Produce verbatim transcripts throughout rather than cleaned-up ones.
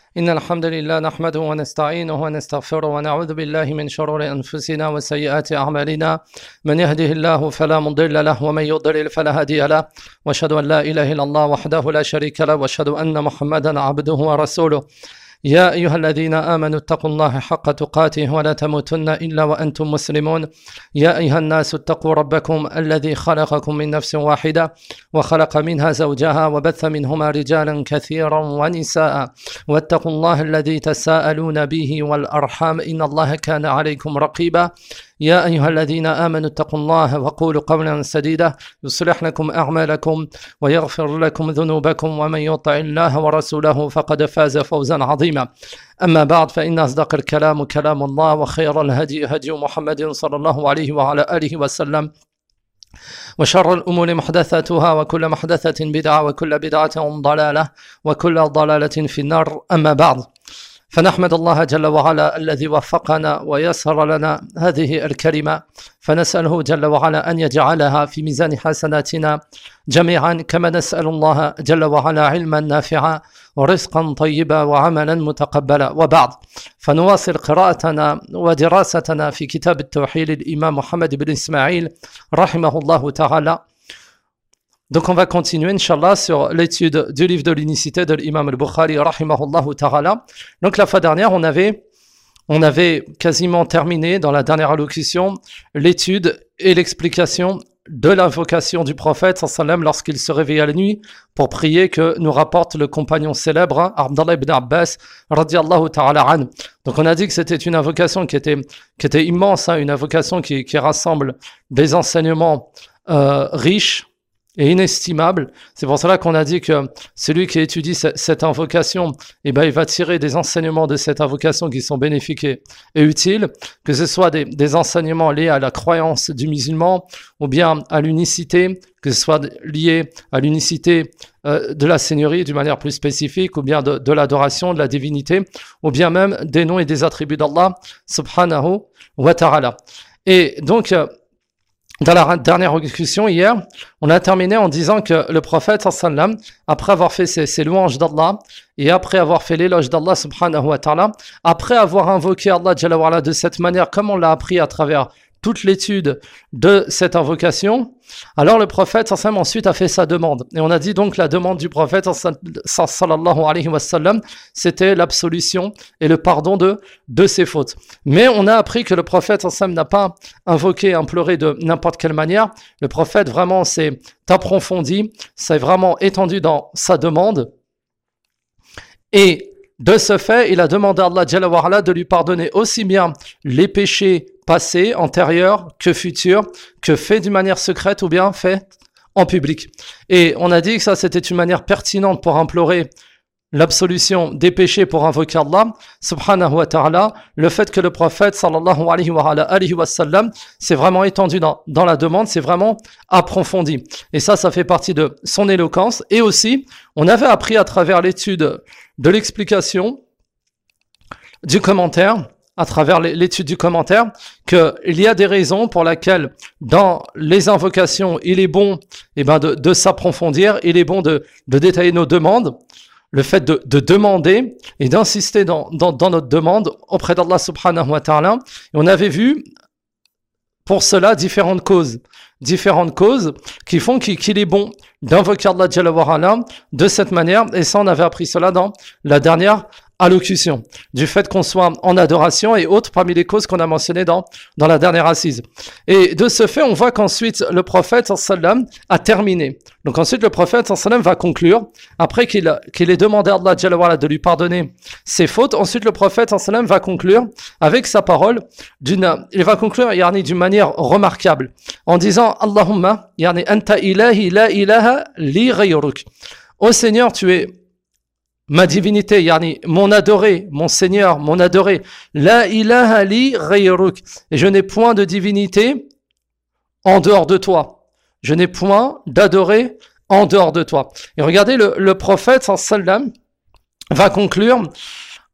إن الحمد لله نحمده ونستعينه ونستغفره ونعوذ بالله من شرور أنفسنا وسيئات أعمالنا من يهده الله فلا مضل له ومن يضلل فلا هادي له وأشهد أن لا إله إلا الله وحده لا شريك له وأشهد أن محمدا عبده ورسوله يا أيها الذين آمنوا اتقوا الله حق تقاته ولا تموتن إلا وأنتم مسلمون يا أيها الناس اتقوا ربكم الذي خلقكم من نفس واحدة وخلق منها زوجها وبث منهما رجالا كثيرا ونساء واتقوا الله الذي تساءلون به والأرحام إن الله كان عليكم رقيبا يا أيها الذين آمنوا اتقوا الله وقولوا قولا سديدا يصلح لكم أعمالكم ويغفر لكم ذنوبكم ومن يطع الله ورسوله فقد فاز فوزا عظيما أما بعد فإن أصدق الكلام كلام الله وخير الهدي هدي محمد صلى الله عليه وعلى آله وسلم وشر الأمور محدثاتها وكل محدثة بدعة وكل بدعة ضلالة وكل ضلالة في النار أما بعد فنحمد الله جل وعلا الذي وفقنا ويسر لنا هذه الكلمة فنسأله جل وعلا أن يجعلها في ميزان حسناتنا جميعا كما نسأل الله جل وعلا علما نافعا ورزقا طيبا وعملا متقبلا وبعد فنواصل قراءتنا ودراستنا في كتاب التوحيد الإمام محمد بن إسماعيل رحمه الله تعالى. Donc on va continuer, Inch'Allah, sur l'étude du livre de l'unicité de l'imam al-Bukhari, rahimahullah ta'ala. Donc la fois dernière, on avait, on avait quasiment terminé, dans la dernière allocution, l'étude et l'explication de l'invocation du prophète, sallam, lorsqu'il se réveillait la nuit pour prier, que nous rapporte le compagnon célèbre, Abdallah ibn Abbas, radiyallahu ta'ala an. Donc on a dit que c'était une invocation qui était, qui était immense, hein, une invocation qui, qui rassemble des enseignements euh, riches, et inestimable. C'est pour cela qu'on a dit que celui qui étudie cette invocation, eh ben, il va tirer des enseignements de cette invocation qui sont bénéfiques et utiles, que ce soit des, des enseignements liés à la croyance du musulman, ou bien à l'unicité, que ce soit lié à l'unicité euh, de la seigneurie d'une manière plus spécifique, ou bien de, de l'adoration, de la divinité, ou bien même des noms et des attributs d'Allah, subhanahu wa ta'ala. Et donc, euh, dans la dernière discussion hier, on a terminé en disant que le prophète sallam, après avoir fait ses, ses louanges d'Allah et après avoir fait l'éloge d'Allah subhanahu wa ta'ala, après avoir invoqué Allah jalla wa ala de cette manière comme on l'a appris à travers toute l'étude de cette invocation, alors le prophète sallam ensuite a fait sa demande. Et on a dit donc la demande du prophète sallallahu alayhi wa sallam, c'était l'absolution et le pardon de, de ses fautes. Mais on a appris que le prophète sallam n'a pas invoqué, imploré de n'importe quelle manière. Le prophète vraiment s'est approfondi, s'est vraiment étendu dans sa demande. Et de ce fait, il a demandé à Allah Jalla wa Ala de lui pardonner aussi bien les péchés passés, antérieurs, que futurs, que faits d'une manière secrète ou bien faits en public. Et on a dit que ça, c'était une manière pertinente pour implorer l'absolution des péchés, pour invoquer Allah subhanahu wa ta'ala. Le fait que le prophète sallallahu alayhi wa, alayhi wa sallam s'est vraiment étendu dans, dans la demande, c'est vraiment approfondi. Et ça, ça fait partie de son éloquence. Et aussi, on avait appris à travers l'étude de l'explication du commentaire, à travers l'étude du commentaire, qu'il y a des raisons pour lesquelles dans les invocations, il est bon eh ben, de, de s'approfondir, il est bon de, de détailler nos demandes, le fait de, de demander et d'insister dans, dans, dans notre demande auprès d'Allah subhanahu wa ta'ala. Et on avait vu pour cela différentes causes, différentes causes qui font qu'il est bon d'invoquer Allah Jalla wa Ala de cette manière. Et ça, on avait appris cela dans la dernière allocution, du fait qu'on soit en adoration et autres parmi les causes qu'on a mentionnées dans, dans la dernière assise. Et de ce fait, on voit qu'ensuite le prophète sallam a terminé. Donc ensuite le prophète sallam va conclure, après qu'il, qu'il ait demandé à Allah Jalla wa Ala de lui pardonner ses fautes, ensuite le prophète sallam va conclure avec sa parole, d'une, il va conclure yani, d'une manière remarquable, en disant « Allahumma, yani, anta ilahi la ilaha li ghayruk » Ô Seigneur, tu es ma divinité, yani mon adoré, mon Seigneur, mon adoré. La ilaha li ghayruk. Et je n'ai point de divinité en dehors de toi. Je n'ai point d'adoré en dehors de toi. Et regardez, le, le prophète sallam va conclure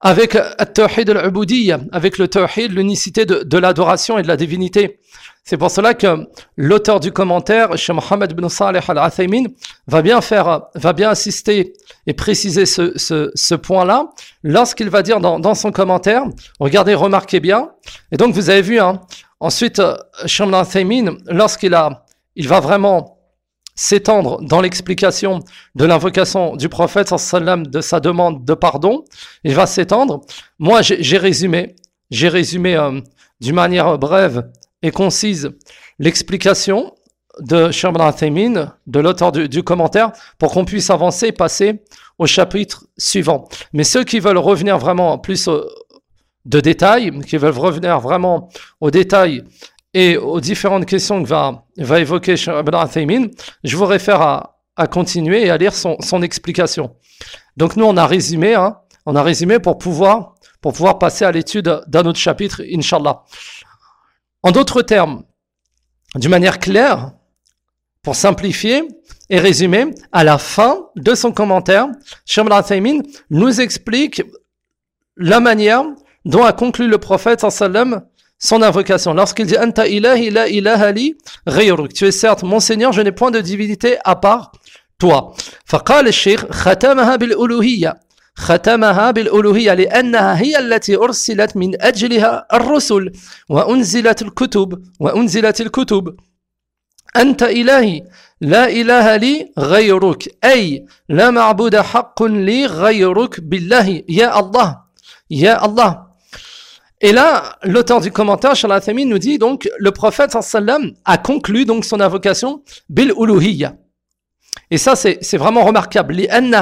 avec at-tawhid al-ubudiyya, avec le tawhid, l'unicité de, de l'adoration et de la divinité. C'est pour cela que l'auteur du commentaire, Cheikh Mohammed ibn Salih al-Uthaymin, va bien faire, va bien assister et préciser ce, ce, ce point-là lorsqu'il va dire dans, dans son commentaire, regardez, remarquez bien. Et donc vous avez vu, hein, ensuite, Cheikh al-Uthaymin, lorsqu'il a, il va vraiment s'étendre dans l'explication de l'invocation du prophète sallam, de sa demande de pardon, il va s'étendre. Moi, j'ai, j'ai résumé, j'ai résumé euh, d'une manière brève et concise l'explication de Cheikh Ibn Uthaymin, de l'auteur du, du commentaire, pour qu'on puisse avancer et passer au chapitre suivant. Mais ceux qui veulent revenir vraiment plus au, de détails, qui veulent revenir vraiment aux détails et aux différentes questions que va, va évoquer Cheikh Ibn Uthaymin, je vous réfère à, à continuer et à lire son, son explication. Donc nous, on a résumé, hein, on a résumé pour pouvoir, pour pouvoir passer à l'étude d'un autre chapitre, Inch'Allah. En d'autres termes, d'une manière claire, pour simplifier et résumer, à la fin de son commentaire, Cheikh Ibn Uthaymin nous explique la manière dont a conclu le prophète sallam son invocation. Lorsqu'il dit « Anta ilahi la ilaha li ghayruk » tu es certes mon Seigneur, je n'ai point de divinité à part toi. فقال الشيخ ختمها بالألوهية ختمها بالألوهية لأنها هي التي أرسلت من أجلها الرسل وأنزلت الكتب وأنزلت الكتب أنت إلهي لا إله لي غيرك أي لا معبود حق لي غيرك بالله يا الله يا الله. Et là, l'auteur du commentaire, Cheikh al-Uthaymin, nous dit donc le prophète sallam a conclu donc son invocation bil uluhiyya. Et ça, c'est, c'est vraiment remarquable.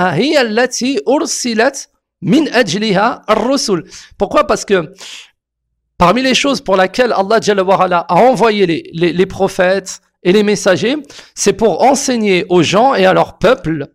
Pourquoi? Parce que parmi les choses pour lesquelles Allah Jalla wa Ala a envoyé les, les, les prophètes et les messagers, c'est pour enseigner aux gens et à leur peuple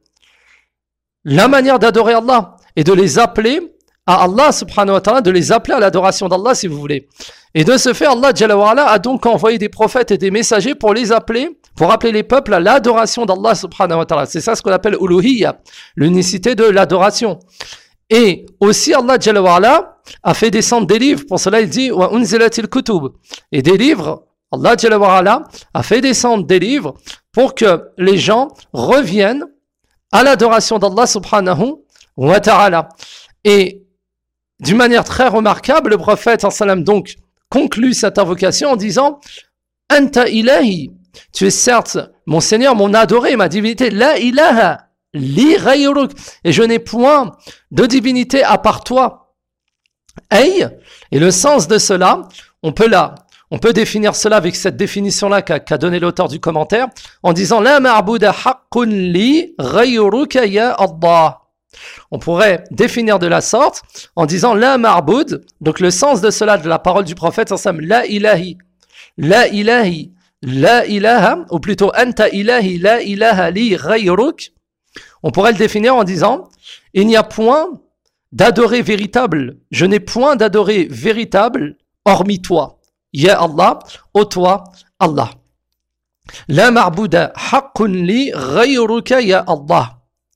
la manière d'adorer Allah et de les appeler à Allah subhanahu wa ta'ala, de les appeler à l'adoration d'Allah si vous voulez. Et de ce fait, Allah Jalla wa Ala a donc envoyé des prophètes et des messagers pour les appeler, pour appeler les peuples à l'adoration d'Allah subhanahu wa ta'ala. C'est ça ce qu'on appelle uluhiyya, l'unicité de l'adoration. Et aussi Allah Jalla wa Ala a fait descendre des livres, pour cela il dit wa unzilatil kutub. Et des livres, Allah Jalla wa Ala a fait descendre des livres pour que les gens reviennent à l'adoration d'Allah subhanahu wa ta'ala. Et d'une manière très remarquable, le prophète sallam donc conclut cette invocation en disant « Anta ilahi » tu es certes mon Seigneur, mon adoré, ma divinité, « La ilaha li ghayruk » et je n'ai point de divinité à part toi. Ay, et le sens de cela, on peut là, on peut définir cela avec cette définition-là qu'a, qu'a donné l'auteur du commentaire en disant « La ma'buda haqqun li ghayruka ya Allah » On pourrait définir de la sorte en disant la marboud, donc le sens de cela, de la parole du prophète, ensemble, la ilahi, la ilahi, la ilaha, ou plutôt anta ilahi, la ilaha li ghayruk. On pourrait le définir en disant il n'y a point d'adoré véritable, je n'ai point d'adoré véritable hormis toi. Ya Allah, ô toi, Allah. La marbouda haqqun li ghayruka ya Allah.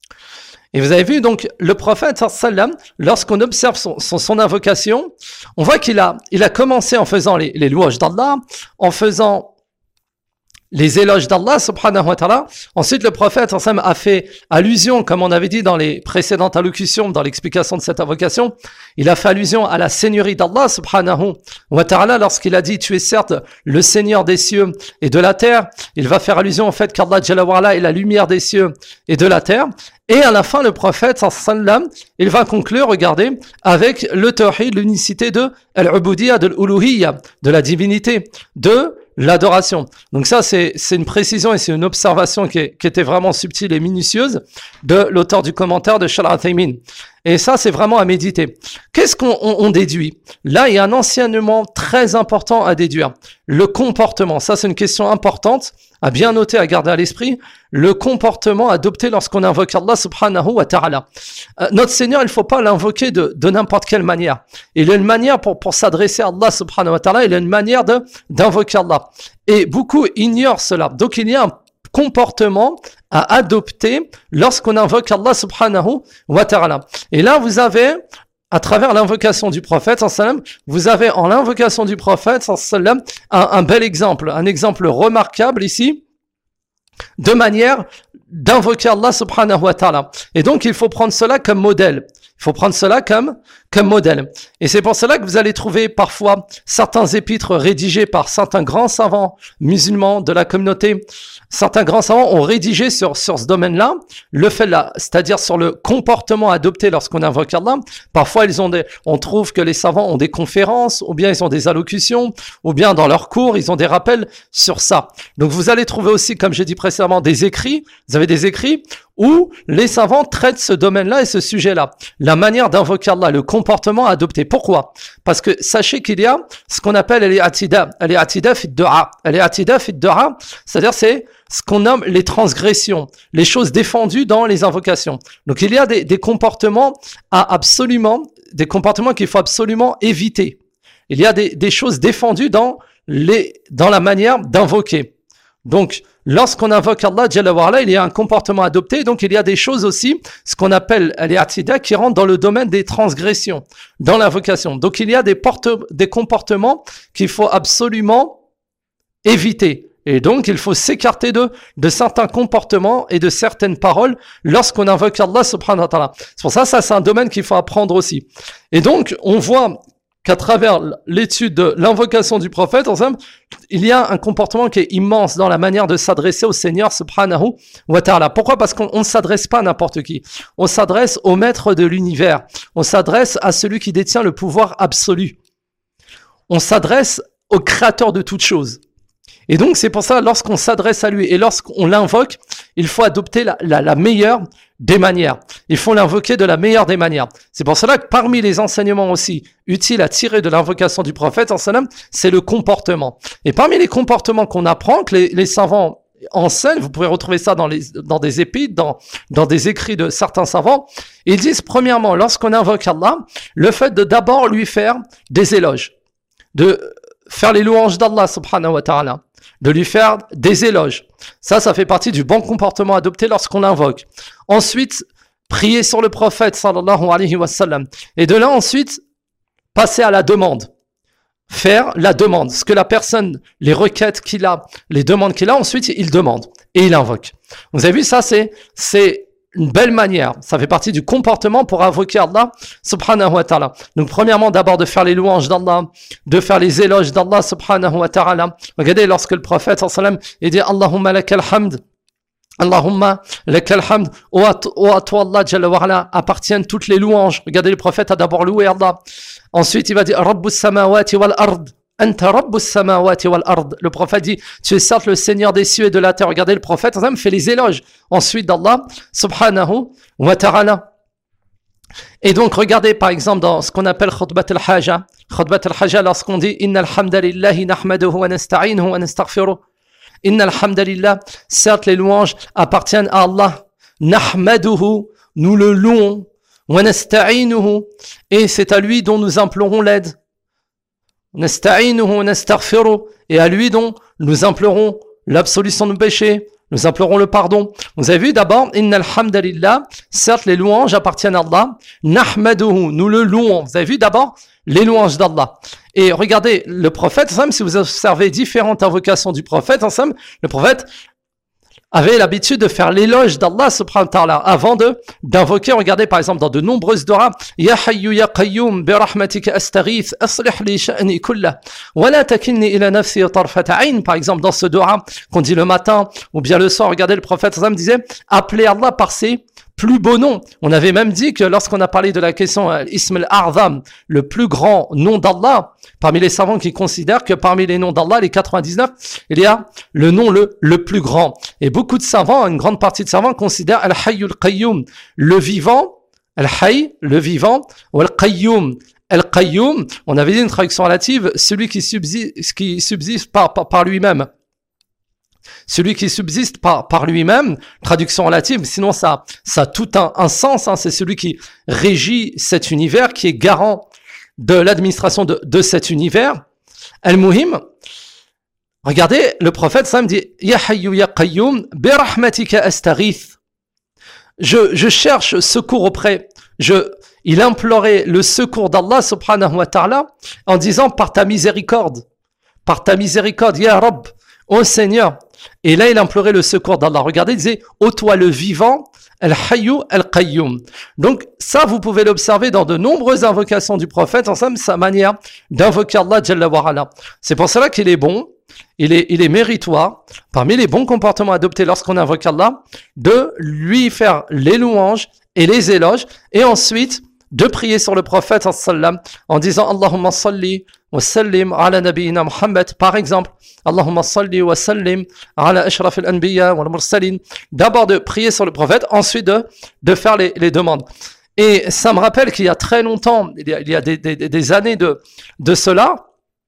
Et vous avez vu donc le prophète sallam, lorsqu'on observe son, son, son invocation, on voit qu'il a, il a commencé en faisant les, les louanges d'Allah, en faisant les éloges d'Allah subhanahu wa ta'ala. Ensuite, le prophète sallam a fait allusion, comme on avait dit dans les précédentes allocutions, dans l'explication de cette invocation, il a fait allusion à la seigneurie d'Allah subhanahu wa ta'ala lorsqu'il a dit tu es certes le Seigneur des cieux et de la terre. Il va faire allusion au fait qu'Allah Jalla wa Ala est la lumière des cieux et de la terre. Et à la fin, le prophète sallam, il va conclure, regardez, avec le tawhid, l'unicité de al-ubudiyya, de l'uluhiyya, de la divinité, de l'adoration. Donc ça, c'est, c'est une précision et c'est une observation qui, est, qui était vraiment subtile et minutieuse de l'auteur du commentaire de Cheikh al-Uthaymin. Et ça, c'est vraiment à méditer. Qu'est-ce qu'on on, on déduit? Là, il y a un enseignement très important à déduire. Le comportement, ça c'est une question importante à bien noter, à garder à l'esprit. Le comportement adopté lorsqu'on invoque Allah subhanahu wa ta'ala. Euh, notre Seigneur, il ne faut pas l'invoquer de, de n'importe quelle manière. Il y a une manière pour, pour s'adresser à Allah subhanahu wa ta'ala, il y a une manière de, d'invoquer Allah. Et beaucoup ignorent cela. Donc il y a un comportement à adopter lorsqu'on invoque Allah subhanahu wa ta'ala. Et là, vous avez à travers l'invocation du prophète, vous avez en l'invocation du prophète un, un bel exemple, un exemple remarquable ici, de manière d'invoquer Allah subhanahu wa ta'ala. Et donc, il faut prendre cela comme modèle. Il faut prendre cela comme, comme modèle. Et c'est pour cela que vous allez trouver parfois certains épîtres rédigés par certains grands savants musulmans de la communauté. Certains grands savants ont rédigé sur, sur ce domaine-là, le fait là, c'est-à-dire sur le comportement adopté lorsqu'on invoque Allah. Parfois, ils ont des, on trouve que les savants ont des conférences, ou bien ils ont des allocutions, ou bien dans leurs cours, ils ont des rappels sur ça. Donc, vous allez trouver aussi, comme j'ai dit précédemment, des écrits. Vous avez des écrits où les savants traitent ce domaine-là et ce sujet-là. La manière d'invoquer Allah, le comportement adopté. Pourquoi? Parce que sachez qu'il y a ce qu'on appelle les atida, les atida fit du'a. Les atida fit du'a, c'est-à-dire c'est ce qu'on nomme les transgressions, les choses défendues dans les invocations. Donc il y a des, des comportements à absolument, des comportements qu'il faut absolument éviter. Il y a des, des choses défendues dans les, dans la manière d'invoquer. Donc, lorsqu'on invoque Allah, Jalla wa Ala, il y a un comportement adopté, donc il y a des choses aussi, ce qu'on appelle les atida, qui rentrent dans le domaine des transgressions, dans l'invocation. Donc, il y a des, porte, des comportements qu'il faut absolument éviter. Et donc, il faut s'écarter de, de certains comportements et de certaines paroles lorsqu'on invoque Allah subhanahu wa ta'ala. C'est pour ça, ça c'est un domaine qu'il faut apprendre aussi. Et donc, on voit qu'à travers l'étude de l'invocation du prophète, ensemble, il y a un comportement qui est immense dans la manière de s'adresser au Seigneur subhanahu wa ta'ala. Pourquoi? Parce qu'on ne s'adresse pas à n'importe qui. On s'adresse au maître de l'univers. On s'adresse à celui qui détient le pouvoir absolu. On s'adresse au créateur de toutes choses. Et donc, c'est pour ça, lorsqu'on s'adresse à lui et lorsqu'on l'invoque, il faut adopter la, la, la meilleure des manières. Il faut l'invoquer de la meilleure des manières. C'est pour cela que parmi les enseignements aussi utiles à tirer de l'invocation du prophète, c'est le comportement. Et parmi les comportements qu'on apprend, que les, les savants enseignent, vous pouvez retrouver ça dans, les, dans des épîtres, dans, dans des écrits de certains savants, ils disent, premièrement, lorsqu'on invoque Allah, le fait de d'abord lui faire des éloges, de faire les louanges d'Allah subhanahu wa ta'ala, de lui faire des éloges. Ça, ça fait partie du bon comportement adopté lorsqu'on l'invoque. Ensuite, prier sur le prophète sallallahu alayhi wa sallam. Et de là, ensuite, passer à la demande. Faire la demande. Ce que la personne, les requêtes qu'il a, les demandes qu'il a, ensuite, il demande. Et il invoque. Vous avez vu, ça, c'est, c'est une belle manière. Ça fait partie du comportement pour invoquer Allah subhanahu wa ta'ala. Donc, premièrement, d'abord de faire les louanges d'Allah, de faire les éloges d'Allah subhanahu wa ta'ala. Regardez, lorsque le prophète sallallahu alayhi wa sallam, il dit Allahumma lakal hamd, Allahumma lakal hamd, ô à toi Allah Jalla wa Ala appartiennent toutes les louanges. Regardez, le prophète a d'abord loué Allah. Ensuite, il va dire Rabbus samawati wal ard. Le prophète dit, tu es certes le Seigneur des cieux et de la terre. Regardez, le prophète fait les éloges ensuite d'Allah subhanahu wa ta'ala. Et donc, regardez par exemple dans ce qu'on appelle khutbat al-haja. Khutbat al-haja, lorsqu'on dit Inna alhamdulillahi nahmaduhu wa nasta'inuhu wa nastaghfiruh. Inna alhamdulillah, certes les louanges appartiennent à Allah. Nahmaduhu, nous le louons. Wa nasta'inuhu, et c'est à lui dont nous implorons l'aide. Et à lui dont nous implorons l'absolution de nos péchés, nous implorons le pardon. Vous avez vu d'abord, Inna alhamdulillah, certes les louanges appartiennent à Allah, Nahmaduhu, nous le louons. Vous avez vu d'abord les louanges d'Allah. Et regardez, le prophète, si vous observez différentes invocations du prophète, le prophète avait l'habitude de faire l'éloge d'Allah subhanahu wa ta'ala avant de d'invoquer. Regardez par exemple dans de nombreuses du'as, Ya hayyu ya qayyum bi rahmatika astaghith aslih li sha'ni kullah wa la takilni ila nafsi tarfata ayn. Par exemple dans ce du'a qu'on dit le matin ou bien le soir, regardez, le prophète sallallahu alayhi wa sallam disait appelez Allah par ses plus beau nom. On avait même dit que lorsqu'on a parlé de la question Ism al-A'zam, le plus grand nom d'Allah, parmi les savants qui considèrent que parmi les noms d'Allah, les quatre-vingt-dix-neuf, il y a le nom le, le plus grand. Et beaucoup de savants, une grande partie de savants considèrent Al-Hayyul Qayyum, le vivant, Al-Hayy, le vivant, ou Al-Qayyum, Al-Qayyum, on avait dit une traduction relative, celui qui subsiste, qui subsiste par, par, par lui-même. Celui qui subsiste par, par lui-même, traduction relative, sinon ça, ça a tout un, un sens, hein, c'est celui qui régit cet univers, qui est garant de l'administration de, de cet univers. Al-Muhim, regardez, le prophète Sam dit Ya hayyu ya qayyum bi rahmatika astaghith. Je, je cherche secours auprès je, il implorait le secours d'Allah subhanahu wa ta'ala en disant par ta miséricorde, par ta miséricorde, Ya Rabb, ô Seigneur. Et là, il implorait le secours d'Allah. Regardez, il disait, ô toi le vivant, Al-Hayyu Al-Qayyum. Donc, ça, vous pouvez l'observer dans de nombreuses invocations du prophète, ensemble, sa manière d'invoquer Allah Jalla wa Ala. C'est pour cela qu'il est bon, il est, il est méritoire, parmi les bons comportements adoptés lorsqu'on invoque Allah, de lui faire les louanges et les éloges, et ensuite, de prier sur le prophète sallam en disant Allahumma salli wa sallim ala nabiyyina Muhammad, par exemple Allahumma salli wa sallim ala ashraf al-anbiya wal mursalin. D'abord de prier sur le prophète, ensuite de, de faire les, les demandes. Et ça me rappelle qu'il y a très longtemps, il y a, il y a des, des, des années de, de cela,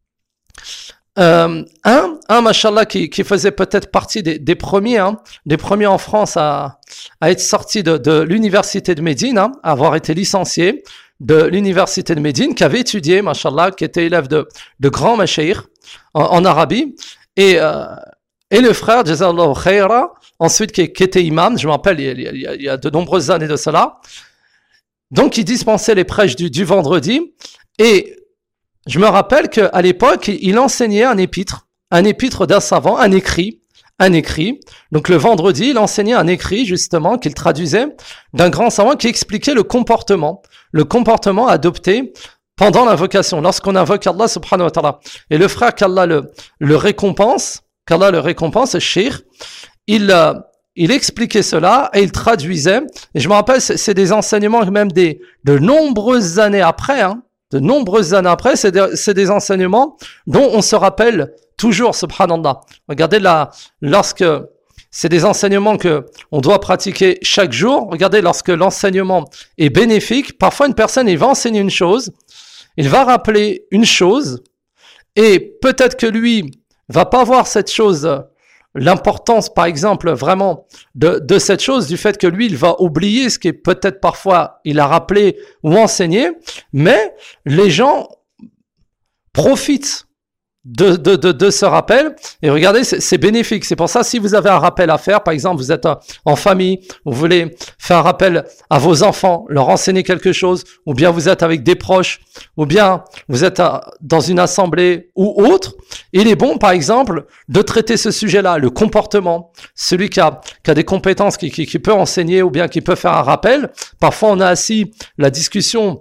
euh, un, un mashallah qui, qui faisait peut-être partie des, des premiers, hein, des premiers en France à, à être sorti de, de l'université de Médine, hein, à avoir été licencié de l'université de Médine, qui avait étudié, mashallah, qui était élève de, de grands mashaykh en, en Arabie, et, euh, et le frère, Jazallahu Khaira, ensuite qui, qui était imam, je me rappelle, il y, a, il y a de nombreuses années de cela, donc il dispensait les prêches du, du vendredi, et je me rappelle qu'à l'époque, il enseignait un épître, un épître d'un savant, un écrit, un écrit. Donc le vendredi, il enseignait un écrit, justement, qu'il traduisait d'un grand savant qui expliquait le comportement, le comportement adopté pendant l'invocation, lorsqu'on invoque Allah subhanahu wa ta'ala. Et le frère qu'Allah le, le récompense, qu'Allah le récompense, Cheikh, il, euh, il expliquait cela et il traduisait. Et je me rappelle, c'est, c'est des enseignements même des, de nombreuses années après, hein, de nombreuses années après, c'est des, c'est des enseignements dont on se rappelle toujours, subhanallah. Regardez là, lorsque c'est des enseignements que on doit pratiquer chaque jour. Regardez, lorsque l'enseignement est bénéfique, parfois une personne, il va enseigner une chose, il va rappeler une chose, et peut-être que lui va pas voir cette chose, l'importance, par exemple, vraiment de, de cette chose, du fait que lui, il va oublier ce qui est peut-être parfois il a rappelé ou enseigné, mais les gens profitent de, de, de, de ce rappel, et regardez, c'est, c'est bénéfique. C'est pour ça, si vous avez un rappel à faire, par exemple, vous êtes en famille, vous voulez faire un rappel à vos enfants, leur enseigner quelque chose, ou bien vous êtes avec des proches, ou bien vous êtes dans une assemblée ou autre, il est bon, par exemple, de traiter ce sujet-là, le comportement, celui qui a, qui a des compétences, qui, qui, qui peut enseigner, ou bien qui peut faire un rappel. Parfois, on a assis la discussion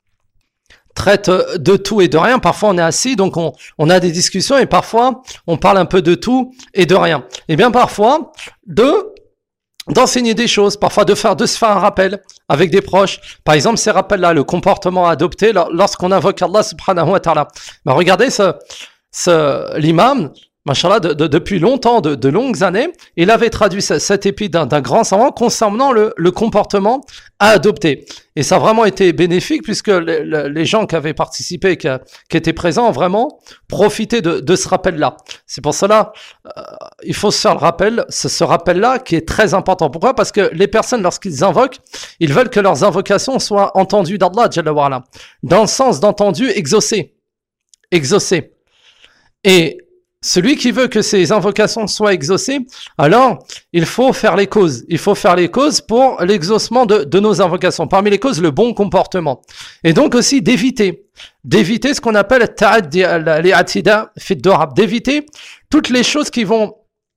traite de tout et de rien. Parfois, on est assis, donc on, on a des discussions, et parfois, on parle un peu de tout et de rien. Et bien, parfois, de d'enseigner des choses, parfois de faire de se faire un rappel avec des proches. Par exemple, ces rappels-là, le comportement adopté lorsqu'on invoque Allah subhanahu wa ta'ala. Ben, regardez ce, ce l'imam, machallah, de, de, depuis longtemps, de, de longues années, il avait traduit cet épître d'un, d'un grand savant concernant le, le comportement à adopter. Et ça a vraiment été bénéfique, puisque les, les gens qui avaient participé, qui, qui étaient présents, ont vraiment profité de, de ce rappel-là. C'est pour cela, euh, il faut se faire le rappel, ce, ce rappel-là qui est très important. Pourquoi ? Parce que les personnes, lorsqu'ils invoquent, ils veulent que leurs invocations soient entendues d'Allah, Jalla wa Ala, dans le sens d'entendu exaucé. Exaucé. Et celui qui veut que ses invocations soient exaucées, alors il faut faire les causes. Il faut faire les causes pour l'exaucement de, de nos invocations. Parmi les causes, le bon comportement. Et donc aussi d'éviter, d'éviter ce qu'on appelle ta'addi al-i'tida fi ad-du'a, d'éviter toutes les choses qui vont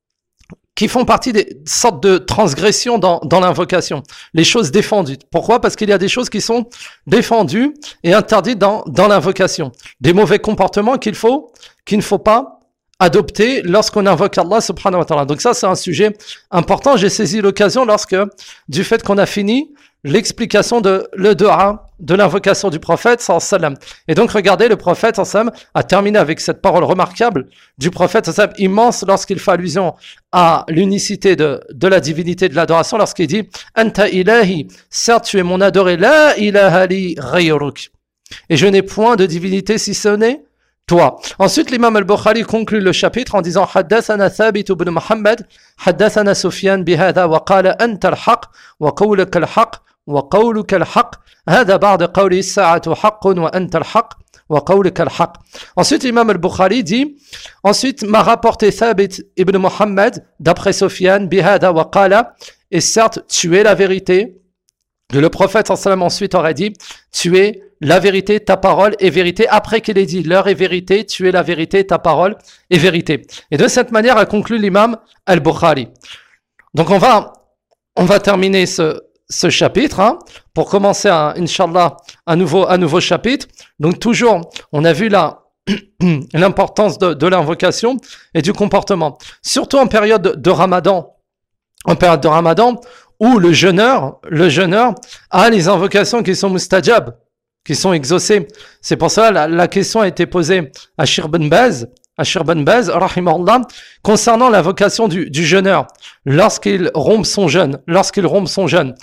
qui font partie des sortes de transgressions dans, dans l'invocation, les choses défendues. Pourquoi ? Parce qu'il y a des choses qui sont défendues et interdites dans, dans l'invocation. Des mauvais comportements qu'il faut, qu'il ne faut pas adopter lorsqu'on invoque Allah subhanahu wa ta'ala. Donc ça, c'est un sujet important. J'ai saisi l'occasion lorsque, du fait qu'on a fini l'explication de le dua, de l'invocation du prophète sallallahu alayhi wa sallam. Et donc, regardez, le prophète sallallahu alayhi wa sallam a terminé avec cette parole remarquable du prophète sallallahu alayhi wa sallam, immense, lorsqu'il fait allusion à l'unicité de, de la divinité de l'adoration, lorsqu'il dit « Anta ilahi, certes tu es mon adoré, la ilaha li ghayruk. Et je n'ai point de divinité si ce n'est toi. » Ensuite, l'imam al-Bukhari conclut le chapitre en disant Haddathana Thabit ibn Muhammad, Haddathana Sufyan bihada wa qala anta al-haq wa qawluka al-haq wa qawluka al-haq hada ba'da qawli as-sa'atu haqqun wa anta al-haq wa qawluka al-haq. Ensuite, l'imam al-Bukhari dit ensuite m'a rapporté Thabit ibn Muhammad d'après Sufyan bihada wa qala, et certes tu es la vérité, Le prophète sallam ensuite aurait dit, tu es la vérité, ta parole est vérité. Après qu'il ait dit, l'heure est vérité, tu es la vérité, ta parole est vérité. Et de cette manière a conclu l'imam Al-Bukhari. Donc on va, on va terminer ce, ce chapitre, hein, pour commencer, à, Inch'Allah, un nouveau, un nouveau chapitre. Donc toujours, on a vu là, l'importance de, de l'invocation et du comportement. Surtout en période de, de Ramadan. En période de Ramadan, où le jeûneur, le jeûneur a les invocations qui sont mustajab, qui sont exaucées. C'est pour ça la, la question a été posée à Shir Ben Baz, à Shir Ben Baz, rahimahullah, concernant l'invocation du, du jeûneur, lorsqu'il rompt son jeûne, lorsqu'il rompt son jeûne.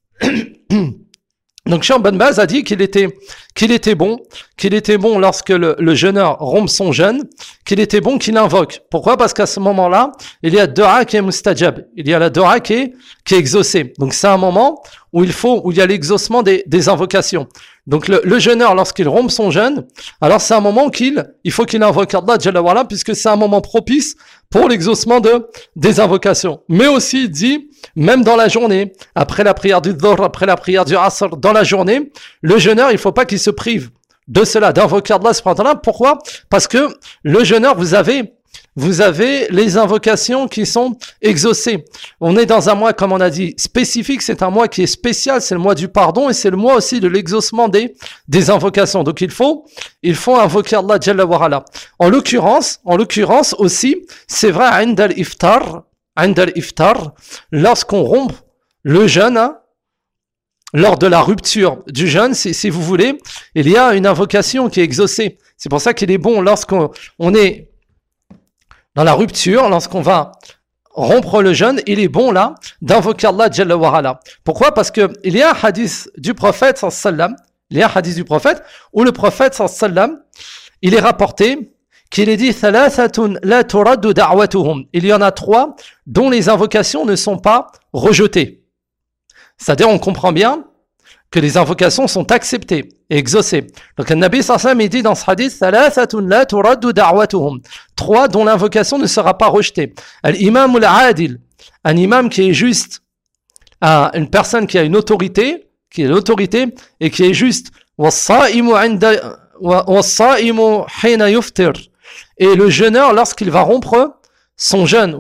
Donc Shir Ben Baz a dit qu'il était, qu'il était bon, qu'il était bon lorsque le, le jeûneur rompt son jeûne, qu'il était bon qu'il invoque. Pourquoi? Parce qu'à ce moment-là, il y a dua qui est mustajab, il y a la dua qui est, qui est exaucée. Donc c'est un moment où il faut, où il y a l'exaucement des, des invocations. Donc le, le jeûneur, lorsqu'il rompt son jeûne, alors c'est un moment qu'il, il faut qu'il invoque Allah Jalla wa Ala, puisque c'est un moment propice pour l'exaucement de, des invocations. Mais aussi, il dit, même dans la journée, après la prière du Dhuhr, après la prière du Asr, dans la journée, le jeûneur, il faut pas qu'il se prive de cela, d'invoquer Allah subhanahu wa ta'ala. Pourquoi? Parce que le jeûneur, vous avez, vous avez les invocations qui sont exaucées. On est dans un mois, comme on a dit, spécifique, c'est un mois qui est spécial, c'est le mois du pardon et c'est le mois aussi de l'exaucement des, des invocations. Donc il faut, il faut invoquer Allah Jalla wa Ala. En l'occurrence, en l'occurrence aussi, c'est vrai, عند الإفطار, عند الإفطار, lorsqu'on rompt le jeûne, hein, lors de la rupture du jeûne, si, si vous voulez, il y a une invocation qui est exaucée. C'est pour ça qu'il est bon lorsqu'on on est dans la rupture, lorsqu'on va rompre le jeûne, il est bon là d'invoquer Allah Jalla wa Ala. Pourquoi? Parce que il y a un hadith du prophète sallam, il y a un hadith du prophète où le prophète sallam, il est rapporté qu'il est dit thalathatun la turaddu da'watuhum. Il y en a trois dont les invocations ne sont pas rejetées. C'est-à-dire, on comprend bien que les invocations sont acceptées et exaucées. Donc, le Nabi sallallahu alayhi wa sallam, il dit dans ce hadith, thalathatun la turaddu da'watuhum. Trois dont l'invocation ne sera pas rejetée. Al-imam al-adil, un imam qui est juste, une personne qui a une autorité, qui est l'autorité et qui est juste. Was-sa'imu 'inda was-sa'imu hina yuftir. Et le jeûneur, lorsqu'il va rompre son jeûne,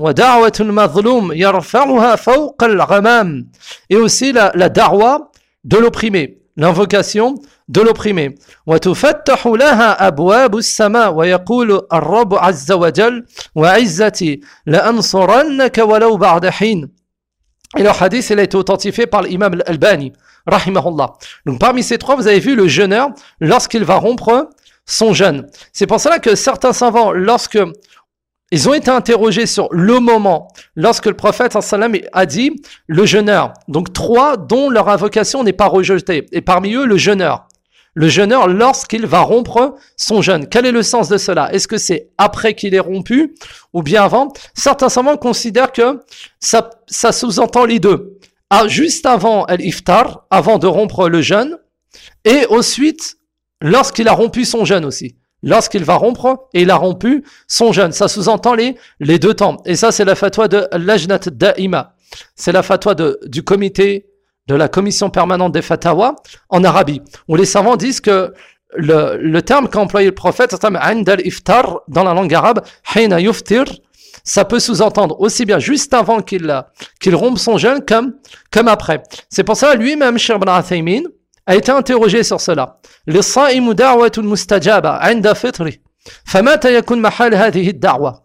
et aussi la, la da'wa de l'opprimé, l'invocation de l'opprimé. Et le hadith, il a été authentifié par l'imam al-Albani, rahimahullah. Donc parmi ces trois, vous avez vu le jeûneur lorsqu'il va rompre son jeûne. C'est pour cela que certains savants, lorsque ils ont été interrogés sur le moment lorsque le prophète sallam a dit le jeûneur. Donc trois dont leur invocation n'est pas rejetée. Et parmi eux, le jeûneur. Le jeûneur lorsqu'il va rompre son jeûne. Quel est le sens de cela? Est-ce que c'est après qu'il est rompu ou bien avant? Certains savants considèrent que ça, ça sous-entend les deux. Ah, juste avant l'iftar, avant de rompre le jeûne, et ensuite lorsqu'il a rompu son jeûne aussi. Lorsqu'il va rompre et il a rompu son jeûne. Ça sous-entend les, les deux temps. Et ça, c'est la fatwa de l'Ajnat Da'ima. C'est la fatwa de, du comité, de la commission permanente des fatawa en Arabie, où les savants disent que le, le terme qu'a employé le prophète, iftar dans la langue arabe, hina yuftir, ça peut sous-entendre aussi bien juste avant qu'il, qu'il rompe son jeûne comme, comme après. C'est pour ça, lui-même, Cheikh Ibn Uthaymin, a été interrogé sur cela. للصائم دعوة مستجابة عند فطره فمتى يكون محل هذه الدعوة.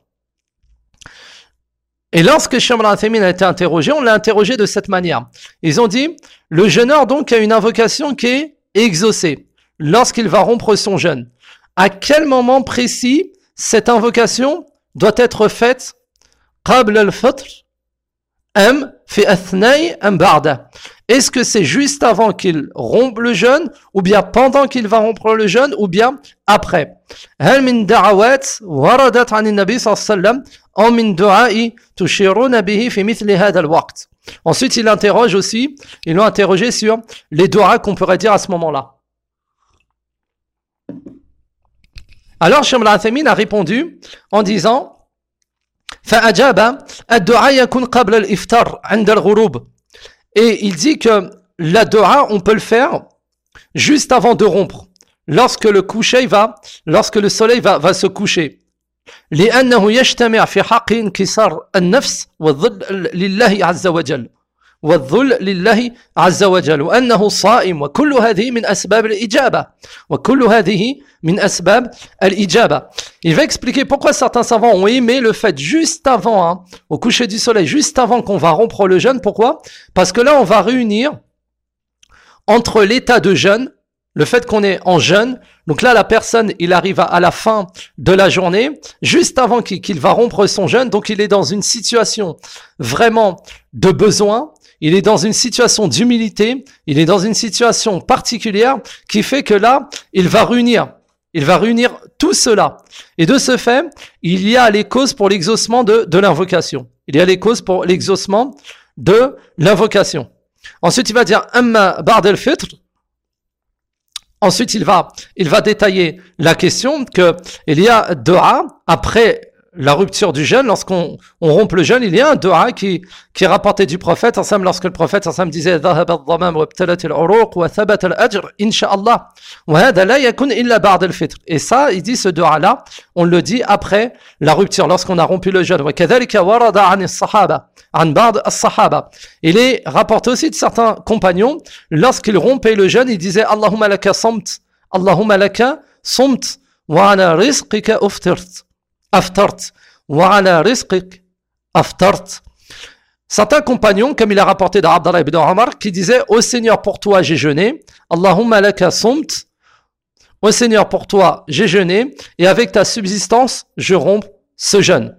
Et lorsque Cheikh Ibn Uthaymin a été interrogé, on l'a interrogé de cette manière. Ils ont dit, le jeûneur donc a une invocation qui est exaucée lorsqu'il va rompre son jeûne. À quel moment précis cette invocation doit être faite? قبل الفطر أم في أثناء أم بعده. Est-ce que c'est juste avant qu'il rompe le jeûne, ou bien pendant qu'il va rompre le jeûne, ou bien après? هل من دعوات وردت عن النبي صلى الله عليه وسلم أو من دعاء تشيرون به في مثل هذا الوقت. Ensuite, il interroge aussi, ils l'ont interrogé sur les du'as qu'on pourrait dire à ce moment-là. Alors, Cheikh Ibn Uthaymin a répondu en disant فأجاب الدعاء يكون قبل الإفطار عند الغروب. Et il dit que la dua, on peut le faire juste avant de rompre, lorsque le coucher va, lorsque le soleil va, va se coucher. لأنه يجتمع في حق انكسار النفس والذل لله عز وجل والذل لله عز وجل وأنه صائم وكل هذه من أسباب الإجابة وكل هذه من أسباب الإجابة. Il va expliquer pourquoi certains savants ont aimé le fait juste avant, hein, au coucher du soleil, juste avant qu'on va rompre le jeûne. Pourquoi? Parce que là on va réunir entre l'état de jeûne, le fait qu'on est en jeûne, donc là la personne il arrive à, à la fin de la journée, juste avant qu'il, qu'il va rompre son jeûne, donc il est dans une situation vraiment de besoin, il est dans une situation d'humilité, il est dans une situation particulière qui fait que là il va réunir, il va réunir tout cela. Et de ce fait, il y a les causes pour l'exaucement de, de l'invocation. Il y a les causes pour l'exaucement de l'invocation. Ensuite il va dire amma ba'd al-fitr. Ensuite, il va, il va détailler la question que il y a dua après la rupture du jeûne, lorsqu'on on rompt le jeûne, il y a un dua qui, qui est rapporté du prophète, ensemble, lorsque le prophète ensemble disait ذهب الظمام وابتلت العروق وثبت الأجر إن شاء الله وهذا لا يكون إلا بعد الفطر. Et ça, il dit ce dua là, on le dit après la rupture, lorsqu'on a rompu le jeûne. وكذلك ورد عن الصحابة عن بعض الصحابة. Il est rapporté aussi de certains compagnons, lorsqu'ils rompaient le jeûne, ils disaient اللهم لك صمت اللهم لك صمت وعلى رزقك أفطرت أفطرت وعلى رزقك أفطرت. Certains compagnons, comme il a rapporté d'Abdallah ibn Omar, qui disaient ô Seigneur, pour toi j'ai jeûné, Allahumma laka sumt, ô Seigneur, pour toi j'ai jeûné, et avec ta subsistance je romps ce jeûne.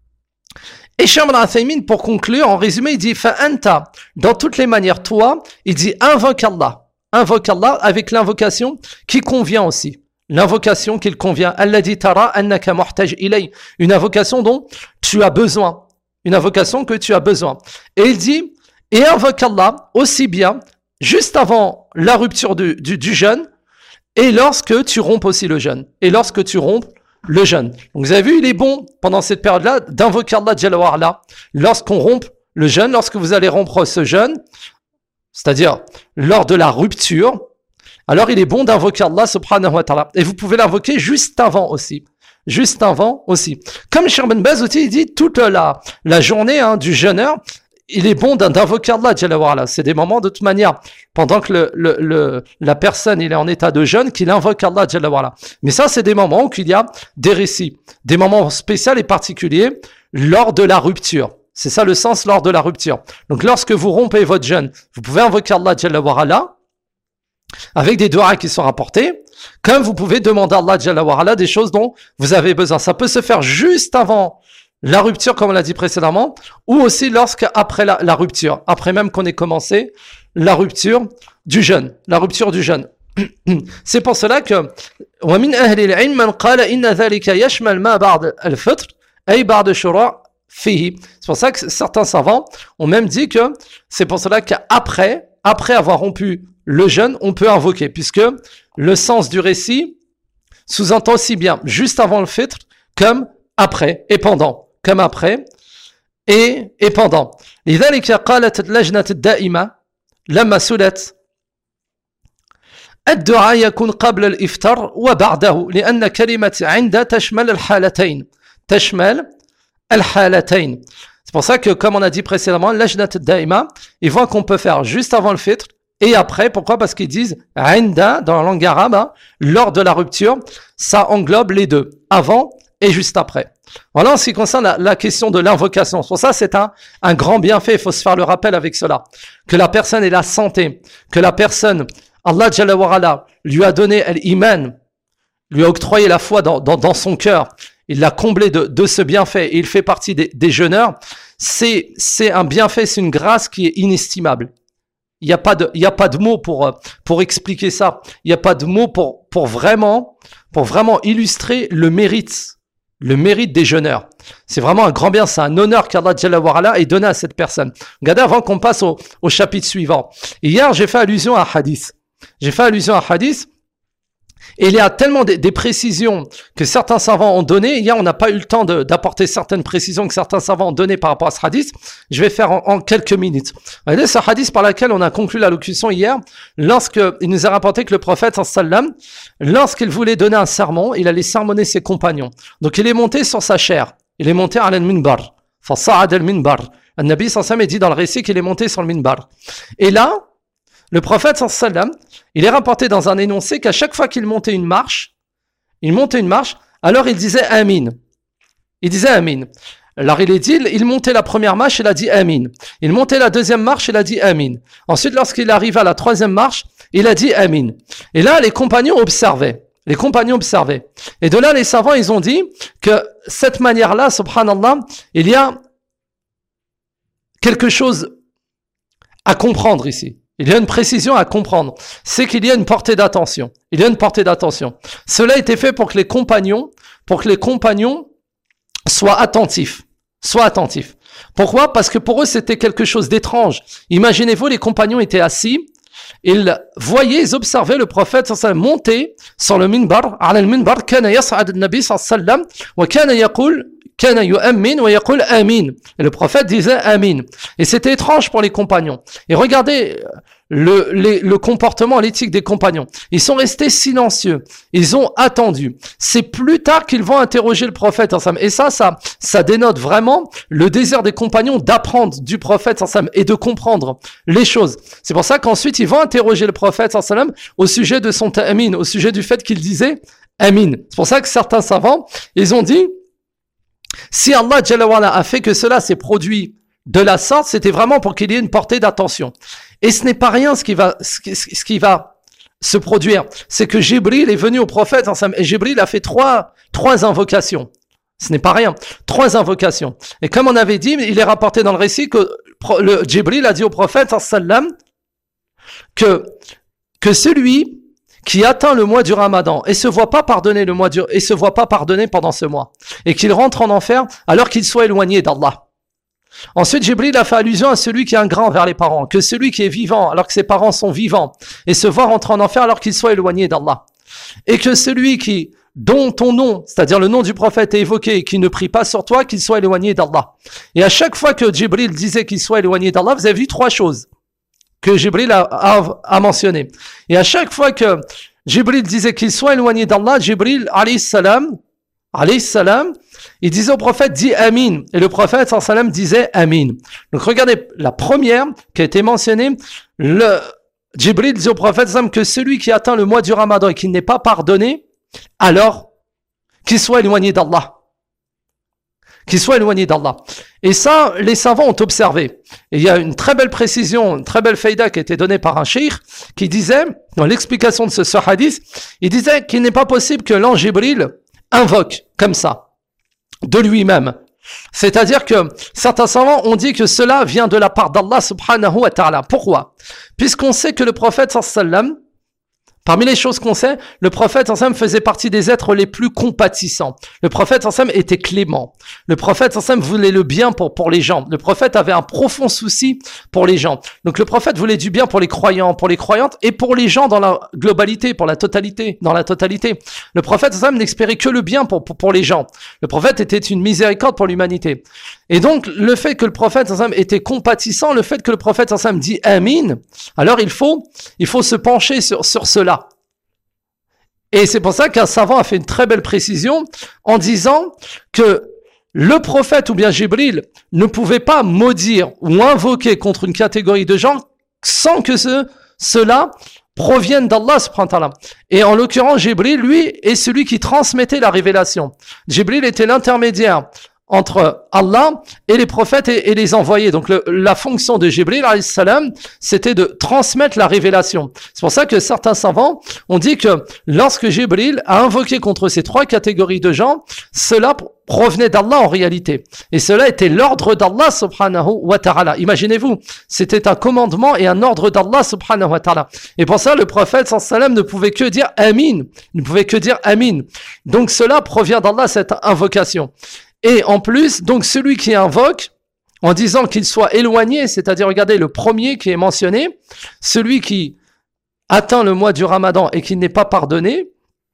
Et Cheikh Ibn Uthaymin, pour conclure, en résumé, il dit fa anta, dans toutes les manières, toi, il dit invoque Allah, invoque Allah avec l'invocation qui convient aussi. L'invocation qu'il convient, alladhi tara annaka muhtaj ilay, une invocation dont tu as besoin, une invocation que tu as besoin. Et il dit, et invoque Allah aussi bien, juste avant la rupture du, du, du jeûne, et lorsque tu rompes aussi le jeûne, et lorsque tu rompes le jeûne. Donc vous avez vu, il est bon, pendant cette période-là, d'invoquer Allah Jalla wa Ala, lorsqu'on rompt le jeûne, lorsque vous allez rompre ce jeûne, c'est-à-dire lors de la rupture, alors il est bon d'invoquer Allah subhanahu wa ta'ala. Et vous pouvez l'invoquer juste avant aussi. Juste avant aussi. Comme Cheikh Ibn Baz aussi, il dit toute la, la journée hein, du jeûneur, il est bon d'invoquer Allah Jalla wa Ala. C'est des moments de toute manière, pendant que le, le, le, la personne il est en état de jeûne, qu'il invoque Allah Jalla wa Ala. Mais ça, c'est des moments où il y a des récits. Des moments spéciaux et particuliers lors de la rupture. C'est ça le sens lors de la rupture. Donc lorsque vous rompez votre jeûne, vous pouvez invoquer Allah Jalla wa Ala, avec des duas qui sont rapportés, comme vous pouvez demander à Allah Jalla wa Ala des choses dont vous avez besoin. Ça peut se faire juste avant la rupture, comme on l'a dit précédemment, ou aussi lorsqu'après la, la rupture, après même qu'on ait commencé la rupture du jeûne, la rupture du jeûne. C'est pour cela que وَمِنْ أَهْلِ الْعِلْمِ مَنْ قَالَ إِنَّ ذَلِكَ يَشْمَلْ مَا بَعْدَ الْفِطْرِ أي بعد شروع فيه. C'est pour ça que certains savants ont même dit que c'est pour cela qu'après, après avoir rompu le jeûne, on peut invoquer, puisque le sens du récit sous-entend aussi bien juste avant le fitr, comme après et pendant, comme après et, et pendant. لذلك قالت اللجنة الدائمة لما سئلت الدعاء يكون قبل الإفطار وبعده لأن كلمة عند تشمل الحالتين تشمل الحالتين. C'est pour ça que, comme on a dit précédemment, اللجنة الدائمة, ils voient qu'on peut faire juste avant le fitr et après. Pourquoi? Parce qu'ils disent Inda, dans la langue arabe, hein, lors de la rupture, ça englobe les deux, avant et juste après. Voilà en ce qui concerne la, la question de l'invocation. Pour ça, c'est un, un grand bienfait, il faut se faire le rappel avec cela. Que la personne ait la santé, que la personne, Allah Jalla wa Ala, lui a donné l'iman, lui a octroyé la foi dans, dans, dans son cœur, il l'a comblé de, de ce bienfait et il fait partie des, des jeûneurs. C'est, c'est un bienfait, c'est une grâce qui est inestimable. Il n'y a pas de, il y a pas de mots pour, pour expliquer ça. Il n'y a pas de mots pour, pour vraiment, pour vraiment illustrer le mérite, le mérite des jeûneurs. C'est vraiment un grand bien, c'est un honneur qu'Allah Jalla wa Ala ait donné à cette personne. Regardez, avant qu'on passe au, au chapitre suivant. Hier, j'ai fait allusion à un hadith. J'ai fait allusion à un hadith Et il y a tellement des, des précisions que certains savants ont données. Hier, on n'a pas eu le temps de, d'apporter certaines précisions que certains savants ont données par rapport à ce hadith. Je vais faire en, en quelques minutes. Regardez ce hadith par lequel on a conclu l'allocution hier. Lorsqu'il nous a rapporté que le prophète, sallam, lorsqu'il voulait donner un sermon, il allait sermonner ses compagnons. Donc, il est monté sur sa chair. Il est monté à al-minbar. Fa sa'ad al-minbar. Al-Nabi, sallam, est dit dans le récit qu'il est monté sur le minbar. Et là, le prophète, sallam, il est rapporté dans un énoncé qu'à chaque fois qu'il montait une marche, il montait une marche, alors il disait Amin. Il disait Amin. Alors il est dit, il montait la première marche, il a dit Amin. Il montait la deuxième marche, il a dit Amin. Ensuite, lorsqu'il arrive à la troisième marche, il a dit Amin. Et là, les compagnons observaient. Les compagnons observaient. Et de là, les savants, ils ont dit que cette manière-là, subhanallah, il y a quelque chose à comprendre ici. Il y a une précision à comprendre. C'est qu'il y a une portée d'attention. Il y a une portée d'attention. Cela a été fait pour que les compagnons, pour que les compagnons soient attentifs. Soient attentifs. Pourquoi? Parce que pour eux, c'était quelque chose d'étrange. Imaginez-vous, les compagnons étaient assis. Ils voyaient, ils observaient le prophète monter sur le minbar. Ala al-minbar, kana yas'ad an-nabi sallam wa kana yaqul kana yu'ammin wa yaqul amin. Et le prophète disait amin. Et c'était étrange pour les compagnons. Et regardez le, les, le comportement, l'éthique des compagnons. Ils sont restés silencieux. Ils ont attendu. C'est plus tard qu'ils vont interroger le prophète. Et ça, ça, ça dénote vraiment le désir des compagnons d'apprendre du prophète et de comprendre les choses. C'est pour ça qu'ensuite, ils vont interroger le prophète au sujet de son ta'amin, au sujet du fait qu'il disait amin. C'est pour ça que certains savants, ils ont dit, si Allah Jalla wa Ala a fait que cela s'est produit de la sorte, c'était vraiment pour qu'il y ait une portée d'attention. Et ce n'est pas rien ce qui va, ce qui, ce qui va se produire. C'est que Jibril est venu au prophète et Jibril a fait trois, trois invocations. Ce n'est pas rien. Trois invocations. Et comme on avait dit, il est rapporté dans le récit que le Jibril a dit au prophète sallam que, que celui qui atteint le mois du Ramadan et se voit pas pardonner le mois du, et se voit pas pardonner pendant ce mois, et qu'il rentre en enfer alors qu'il soit éloigné d'Allah. Ensuite, Jibril a fait allusion à celui qui est ingrat envers les parents, que celui qui est vivant alors que ses parents sont vivants, et se voit rentrer en enfer alors qu'il soit éloigné d'Allah. Et que celui qui, dont ton nom, c'est-à-dire le nom du prophète est évoqué et qui ne prie pas sur toi, qu'il soit éloigné d'Allah. Et à chaque fois que Jibril disait qu'il soit éloigné d'Allah, vous avez vu trois choses que Jibril a, a, a mentionné. Et à chaque fois que Jibril disait qu'il soit éloigné d'Allah, Jibril, alayhi salam, alayhi salam, il disait au prophète, dis Amin. Et le prophète, sallallahu alayhi wa sallam, disait Amin. Donc regardez, la première qui a été mentionnée, le Jibril disait au prophète, sallallahu alayhi wa sallam, que celui qui atteint le mois du Ramadan et qui n'est pas pardonné, alors qu'il soit éloigné d'Allah. Qu'il soit éloigné d'Allah. Et ça, les savants ont observé. Et il y a une très belle précision, une très belle faïda qui a été donnée par un cheikh qui disait, dans l'explication de ce, ce hadith, il disait qu'il n'est pas possible que l'ange Jibril invoque comme ça, de lui-même. C'est-à-dire que certains savants ont dit que cela vient de la part d'Allah subhanahu wa ta'ala. Pourquoi? Puisqu'on sait que le prophète sallallahu alayhi wa sallam, parmi les choses qu'on sait, le prophète sallallahu alayhi wa sallam faisait partie des êtres les plus compatissants. Le prophète sallallahu alayhi wa sallam était clément. Le prophète sallallahu alayhi wa sallam voulait le bien pour, pour les gens. Le prophète avait un profond souci pour les gens. Donc le prophète voulait du bien pour les croyants, pour les croyantes et pour les gens dans la globalité, pour la totalité, dans la totalité. Le prophète sallallahu alayhi wa sallam n'expérait que le bien pour, pour, pour les gens. Le prophète était une miséricorde pour l'humanité. Et donc le fait que le prophète sallallahu alayhi wa sallam était compatissant, le fait que le prophète sallallahu alayhi wa sallam dit Amin, alors il faut, il faut se pencher sur, sur cela. Et c'est pour ça qu'un savant a fait une très belle précision en disant que le prophète ou bien Jibril ne pouvait pas maudire ou invoquer contre une catégorie de gens sans que ce, cela provienne d'Allah subhanahu wa ta'ala. Et en l'occurrence, Jibril, lui, est celui qui transmettait la révélation. Jibril était l'intermédiaire entre Allah et les prophètes et, et les envoyés. Donc le, la fonction de Jibril alayhi salam, c'était de transmettre la révélation. C'est pour ça que certains savants ont dit que lorsque Jibril a invoqué contre ces trois catégories de gens, cela provenait d'Allah en réalité. Et cela était l'ordre d'Allah subhanahu wa ta'ala. Imaginez-vous, c'était un commandement et un ordre d'Allah subhanahu wa ta'ala. Et pour ça, le prophète sallallahu alayhi wa sallam ne pouvait que dire Amin. Il ne pouvait que dire Amin. Donc cela provient d'Allah, cette invocation. Et en plus, donc celui qui invoque, en disant qu'il soit éloigné, c'est-à-dire, regardez, le premier qui est mentionné, celui qui atteint le mois du Ramadan et qui n'est pas pardonné,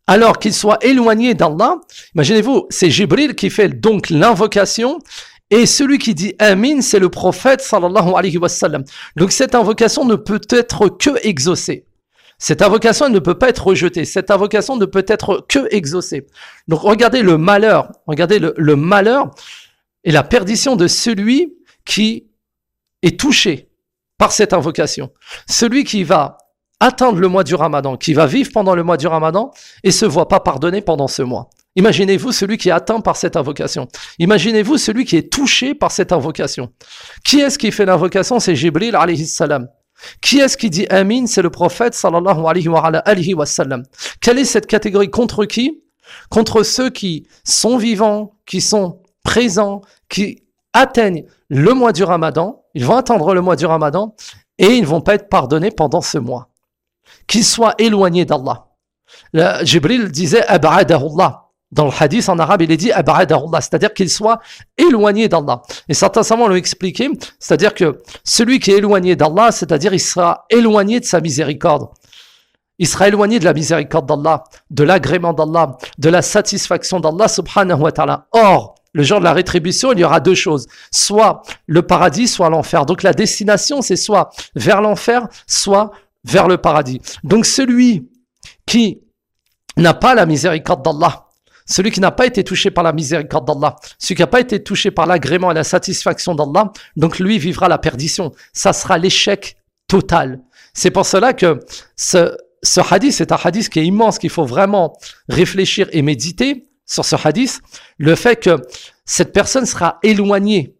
alors qu'il soit éloigné d'Allah. Imaginez-vous, c'est Jibril qui fait donc l'invocation, et celui qui dit Amin, c'est le prophète sallallahu alayhi wa sallam. Donc cette invocation ne peut être que exaucée. Cette invocation ne peut pas être rejetée. Cette invocation ne peut être que exaucée. Donc regardez le malheur, regardez le, le malheur et la perdition de celui qui est touché par cette invocation. Celui qui va atteindre le mois du Ramadan, qui va vivre pendant le mois du Ramadan et se voit pas pardonner pendant ce mois. Imaginez-vous celui qui est atteint par cette invocation. Imaginez-vous celui qui est touché par cette invocation. Qui est-ce qui fait l'invocation? C'est Jibril alayhi salam. Qui est-ce qui dit Amin? C'est le prophète sallallahu alayhi wa, alayhi wa sallam. Quelle est cette catégorie? Contre qui? Contre ceux qui sont vivants, qui sont présents, qui atteignent le mois du Ramadan. Ils vont attendre le mois du Ramadan et ils ne vont pas être pardonnés pendant ce mois. Qu'ils soient éloignés d'Allah. Le, Jibril disait Ab'adahullah. Dans le hadith en arabe, il est dit Ab'adahullah, c'est-à-dire qu'il soit éloigné d'Allah. Et certains savants l'ont expliqué, c'est-à-dire que celui qui est éloigné d'Allah, c'est-à-dire il sera éloigné de sa miséricorde. Il sera éloigné de la miséricorde d'Allah, de l'agrément d'Allah, de la satisfaction d'Allah subhanahu wa ta'ala. Or, le jour de la rétribution, il y aura deux choses. Soit le paradis, soit l'enfer. Donc la destination, c'est soit vers l'enfer, soit vers le paradis. Donc celui qui n'a pas la miséricorde d'Allah, celui qui n'a pas été touché par la miséricorde d'Allah, celui qui n'a pas été touché par l'agrément et la satisfaction d'Allah, donc lui vivra la perdition. Ça sera l'échec total. C'est pour cela que ce, ce hadith, c'est un hadith qui est immense, qu'il faut vraiment réfléchir et méditer sur ce hadith. Le fait que cette personne sera éloignée.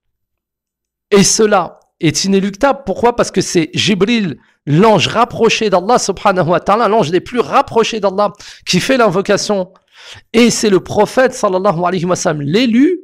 Et cela est inéluctable. Pourquoi? Parce que c'est Jibril, l'ange rapproché d'Allah subhanahu wa ta'ala, l'ange des plus rapprochés d'Allah, qui fait l'invocation. Et c'est le prophète sallallahu alayhi wa sallam, l'élu,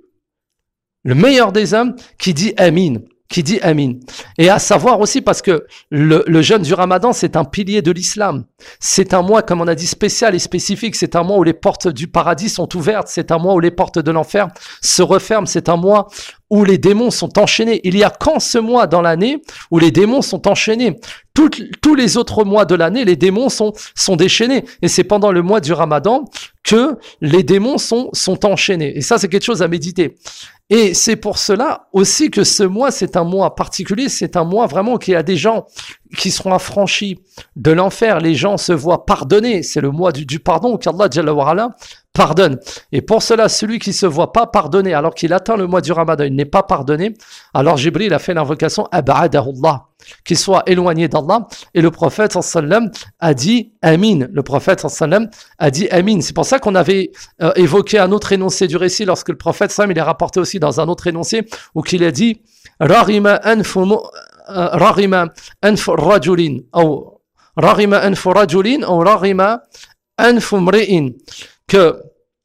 le meilleur des hommes, qui dit Amin, qui dit Amin. Et à savoir aussi parce que le, le jeûne du Ramadan, c'est un pilier de l'islam. C'est un mois, comme on a dit, spécial et spécifique. C'est un mois où les portes du paradis sont ouvertes. C'est un mois où les portes de l'enfer se referment. C'est un mois où les démons sont enchaînés. Il y a qu'en ce mois dans l'année où les démons sont enchaînés. Toutes, tous les autres mois de l'année, les démons sont, sont déchaînés. Et c'est pendant le mois du Ramadan que les démons sont, sont enchaînés. Et ça, c'est quelque chose à méditer. Et c'est pour cela aussi que ce mois, c'est un mois particulier. C'est un mois vraiment qu'il y a des gens qui seront affranchis de l'enfer. Les gens se voient pardonner. C'est le mois du, du pardon qu'Allah Jalla wa Ala pardonne. Et pour cela, celui qui se voit pas pardonner alors qu'il atteint le mois du Ramadan, il n'est pas pardonné. Alors Jibril a fait l'invocation Ab'adahullah, qu'il soit éloigné d'Allah. Et le prophète sallam a dit Amin. Le prophète sallam a dit Amin. C'est pour ça qu'on avait euh, évoqué un autre énoncé du récit lorsque le prophète sallam, il est rapporté aussi dans un autre énoncé où qu'il a dit Rarima anfu Rarima anfu rajulin ou Rarima anfu rajulin ou Rarima anfu mri'in, que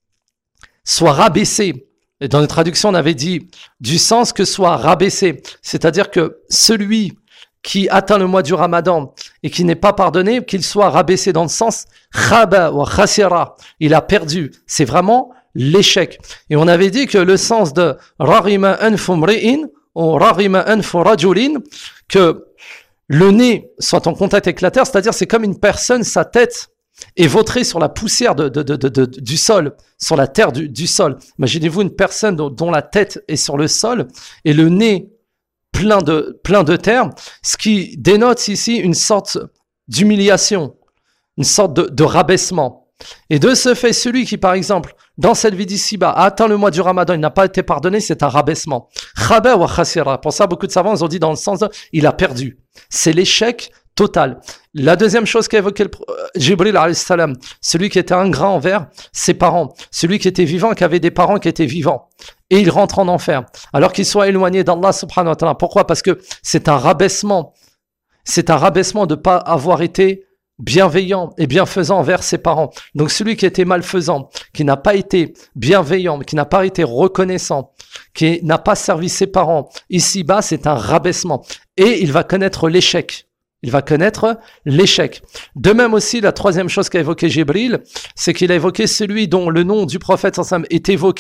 soit rabaissé. Et dans les traductions, on avait dit du sens que soit rabaissé. C'est-à-dire que celui qui atteint le mois du Ramadan et qui n'est pas pardonné, qu'il soit rabaissé dans le sens khaba ou khasira. Il a perdu. C'est vraiment l'échec. Et on avait dit que le sens de rarima anfu mri'in ou rarima anfu rajulin, que le nez soit en contact avec la terre, c'est-à-dire c'est comme une personne, sa tête est vautrée sur la poussière de, de, de, de, de, du sol, sur la terre du, du sol. Imaginez-vous une personne dont, dont la tête est sur le sol et le nez plein de, plein de terre, ce qui dénote ici une sorte d'humiliation, une sorte de, de rabaissement. Et de ce fait, celui qui, par exemple, dans cette vie d'ici-bas, a atteint le mois du Ramadan, il n'a pas été pardonné, c'est un rabaissement. Khaba wa khasira. Pour ça, beaucoup de savants ont dit dans le sens de, il a perdu. C'est l'échec total. La deuxième chose qu'a évoqué le, euh, Jibril alayhi salam, celui qui était ingrat envers ses parents, celui qui était vivant, qui avait des parents qui étaient vivants, et il rentre en enfer, alors qu'il soit éloigné d'Allah subhanahu wa ta'ala. Pourquoi? Parce que c'est un rabaissement. C'est un rabaissement de ne pas avoir été bienveillant et bienfaisant envers ses parents. Donc celui qui était malfaisant, qui n'a pas été bienveillant, qui n'a pas été reconnaissant, qui n'a pas servi ses parents, ici-bas, c'est un rabaissement. Et il va connaître l'échec. Il va connaître l'échec. De même aussi, la troisième chose qu'a évoqué Jibril, c'est qu'il a évoqué celui dont le nom du prophète sallam est évoqué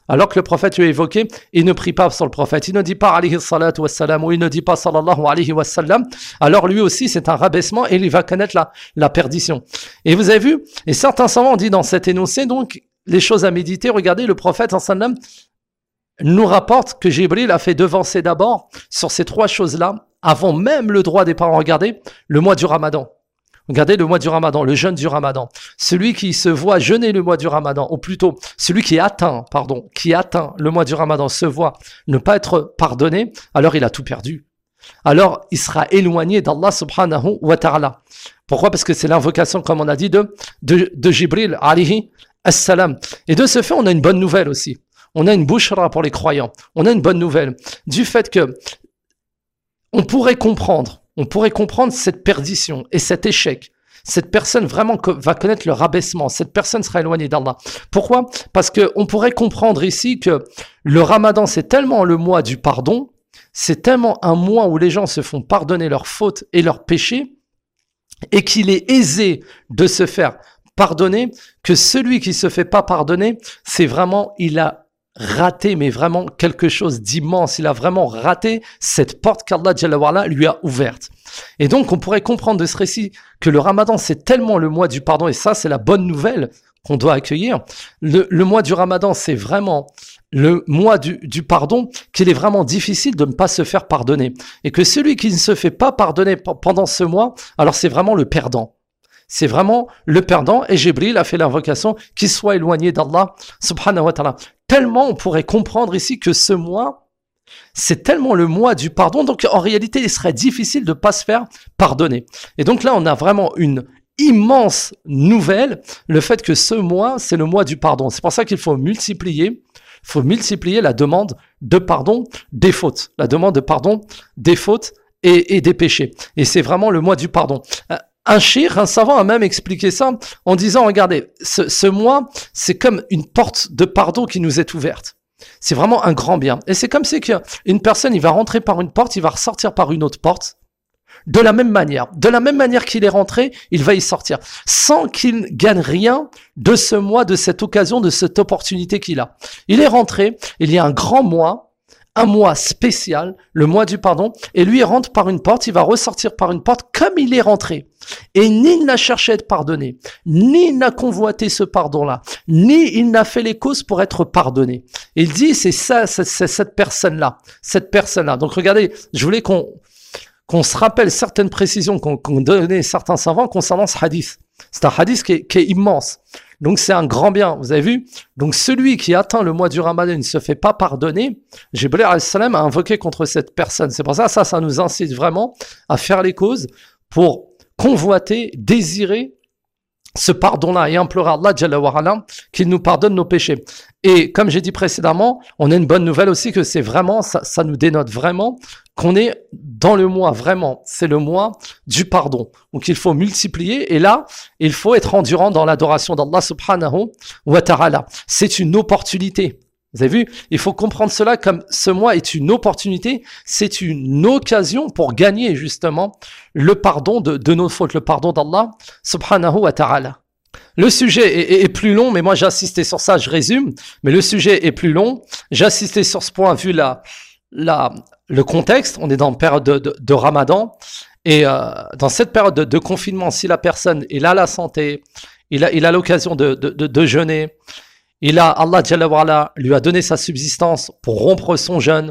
Alors que le prophète lui a évoqué, il ne prie pas sur le prophète, il ne dit pas alayhi salatu wassalam, ou il ne dit pas sallallahu alayhi wa sallam, alors lui aussi c'est un rabaissement et il va connaître la, la perdition. Et vous avez vu, et certains savants ont dit dans cet énoncé, donc, les choses à méditer, regardez, le prophète sallam nous rapporte que Jibril a fait devancer d'abord sur ces trois choses-là, avant même le droit des parents. Regardez, le mois du Ramadan. Regardez le mois du Ramadan, le jeûne du Ramadan. Celui qui se voit jeûner le mois du Ramadan, ou plutôt celui qui atteint, pardon, qui atteint le mois du Ramadan, se voit ne pas être pardonné, alors il a tout perdu. Alors il sera éloigné d'Allah subhanahu wa ta'ala. Pourquoi? Parce que c'est l'invocation, comme on a dit, de, de, de Jibril alayhi assalam. Et de ce fait, on a une bonne nouvelle aussi. On a une bouchra pour les croyants. On a une bonne nouvelle du fait que on pourrait comprendre On pourrait comprendre cette perdition et cet échec. Cette personne vraiment va connaître le rabaissement. Cette personne sera éloignée d'Allah. Pourquoi? Parce qu'on pourrait comprendre ici que le Ramadan, c'est tellement le mois du pardon, c'est tellement un mois où les gens se font pardonner leurs fautes et leurs péchés, et qu'il est aisé de se faire pardonner, que celui qui se fait pas pardonner, c'est vraiment, il a raté, mais vraiment quelque chose d'immense. Il a vraiment raté cette porte qu'Allah Jalla wa Ala lui a ouverte. Et donc, on pourrait comprendre de ce récit que le Ramadan, c'est tellement le mois du pardon, et ça, c'est la bonne nouvelle qu'on doit accueillir. Le, le mois du Ramadan, c'est vraiment le mois du, du pardon, qu'il est vraiment difficile de ne pas se faire pardonner. Et que celui qui ne se fait pas pardonner p- pendant ce mois, alors c'est vraiment le perdant. C'est vraiment le perdant, et Jibril a fait l'invocation qu'il soit éloigné d'Allah subhanahu wa ta'ala. Tellement on pourrait comprendre ici que ce mois, c'est tellement le mois du pardon, donc en réalité il serait difficile de ne pas se faire pardonner. Et donc là on a vraiment une immense nouvelle, le fait que ce mois c'est le mois du pardon. C'est pour ça qu'il faut multiplier, il faut multiplier la demande de pardon des fautes, la demande de pardon des fautes et, et des péchés. Et c'est vraiment le mois du pardon. Un shir, un savant a même expliqué ça en disant, regardez, ce, ce mois, c'est comme une porte de pardon qui nous est ouverte. C'est vraiment un grand bien. Et c'est comme si une personne, il va rentrer par une porte, il va ressortir par une autre porte. De la même manière. De la même manière qu'il est rentré, il va y sortir. Sans qu'il gagne rien de ce mois, de cette occasion, de cette opportunité qu'il a. Il est rentré, il y a un grand mois, un mois spécial, le mois du pardon, et lui il rentre par une porte, il va ressortir par une porte comme il est rentré. Et ni il n'a cherché à être pardonné, ni il n'a convoité ce pardon-là, ni il n'a fait les causes pour être pardonné. Et il dit, c'est ça, c'est, c'est cette personne-là, cette personne-là. Donc regardez, je voulais qu'on, qu'on se rappelle certaines précisions qu'ont, qu'ont donné certains savants concernant ce hadith. C'est un hadith qui est, qui est immense. Donc c'est un grand bien, vous avez vu? Donc celui qui atteint le mois du Ramadan ne se fait pas pardonner. Jibril alayhi salam a invoqué contre cette personne. C'est pour ça, ça, ça nous incite vraiment à faire les causes pour convoiter, désirer ce pardon-là et implorer Allah Jalla wa Ala qu'il nous pardonne nos péchés. Et comme j'ai dit précédemment, on a une bonne nouvelle aussi que c'est vraiment, ça, ça nous dénote vraiment qu'on est dans le mois, vraiment, c'est le mois du pardon. Donc il faut multiplier et là, il faut être endurant dans l'adoration d'Allah subhanahu wa ta'ala. C'est une opportunité. Vous avez vu? Il faut comprendre cela comme ce mois est une opportunité, c'est une occasion pour gagner justement le pardon de, de nos fautes, le pardon d'Allah subhanahu wa ta'ala. Le sujet est, est, est plus long, mais moi j'ai insisté sur ça, je résume, mais le sujet est plus long. J'ai insisté sur ce point vu la, la, le contexte, on est dans une période de, de, de Ramadan, et euh, dans cette période de, de confinement, si la personne il a la santé, il a, il a l'occasion de, de, de, de jeûner, il a, Allah Jalla wa Ala lui a donné sa subsistance pour rompre son jeûne,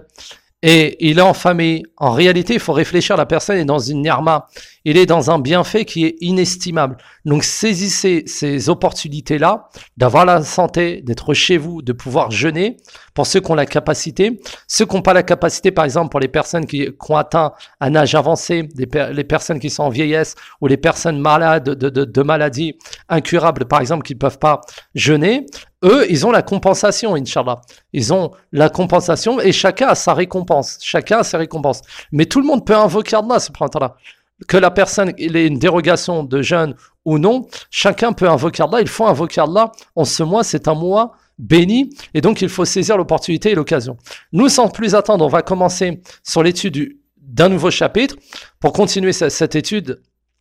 et il est en famille. En réalité, il faut réfléchir, la personne est dans une ni'ma, il est dans un bienfait qui est inestimable. Donc saisissez ces opportunités-là, d'avoir la santé, d'être chez vous, de pouvoir jeûner, pour ceux qui ont la capacité. Ceux qui n'ont pas la capacité, par exemple, pour les personnes qui, qui ont atteint un âge avancé, les, per- les personnes qui sont en vieillesse, ou les personnes malades de, de, de maladies incurables, par exemple, qui ne peuvent pas jeûner, eux, ils ont la compensation, Inch'Allah. Ils ont la compensation et chacun a sa récompense. Chacun a sa récompense. Mais tout le monde peut invoquer Allah, subhanahu wa ta'ala. Que la personne il ait une dérogation de jeûne ou non, chacun peut invoquer Allah. Il faut invoquer Allah. En ce mois, c'est un mois béni et donc il faut saisir l'opportunité et l'occasion. Nous, sans plus attendre, on va commencer sur l'étude du, d'un nouveau chapitre pour continuer cette, cette étude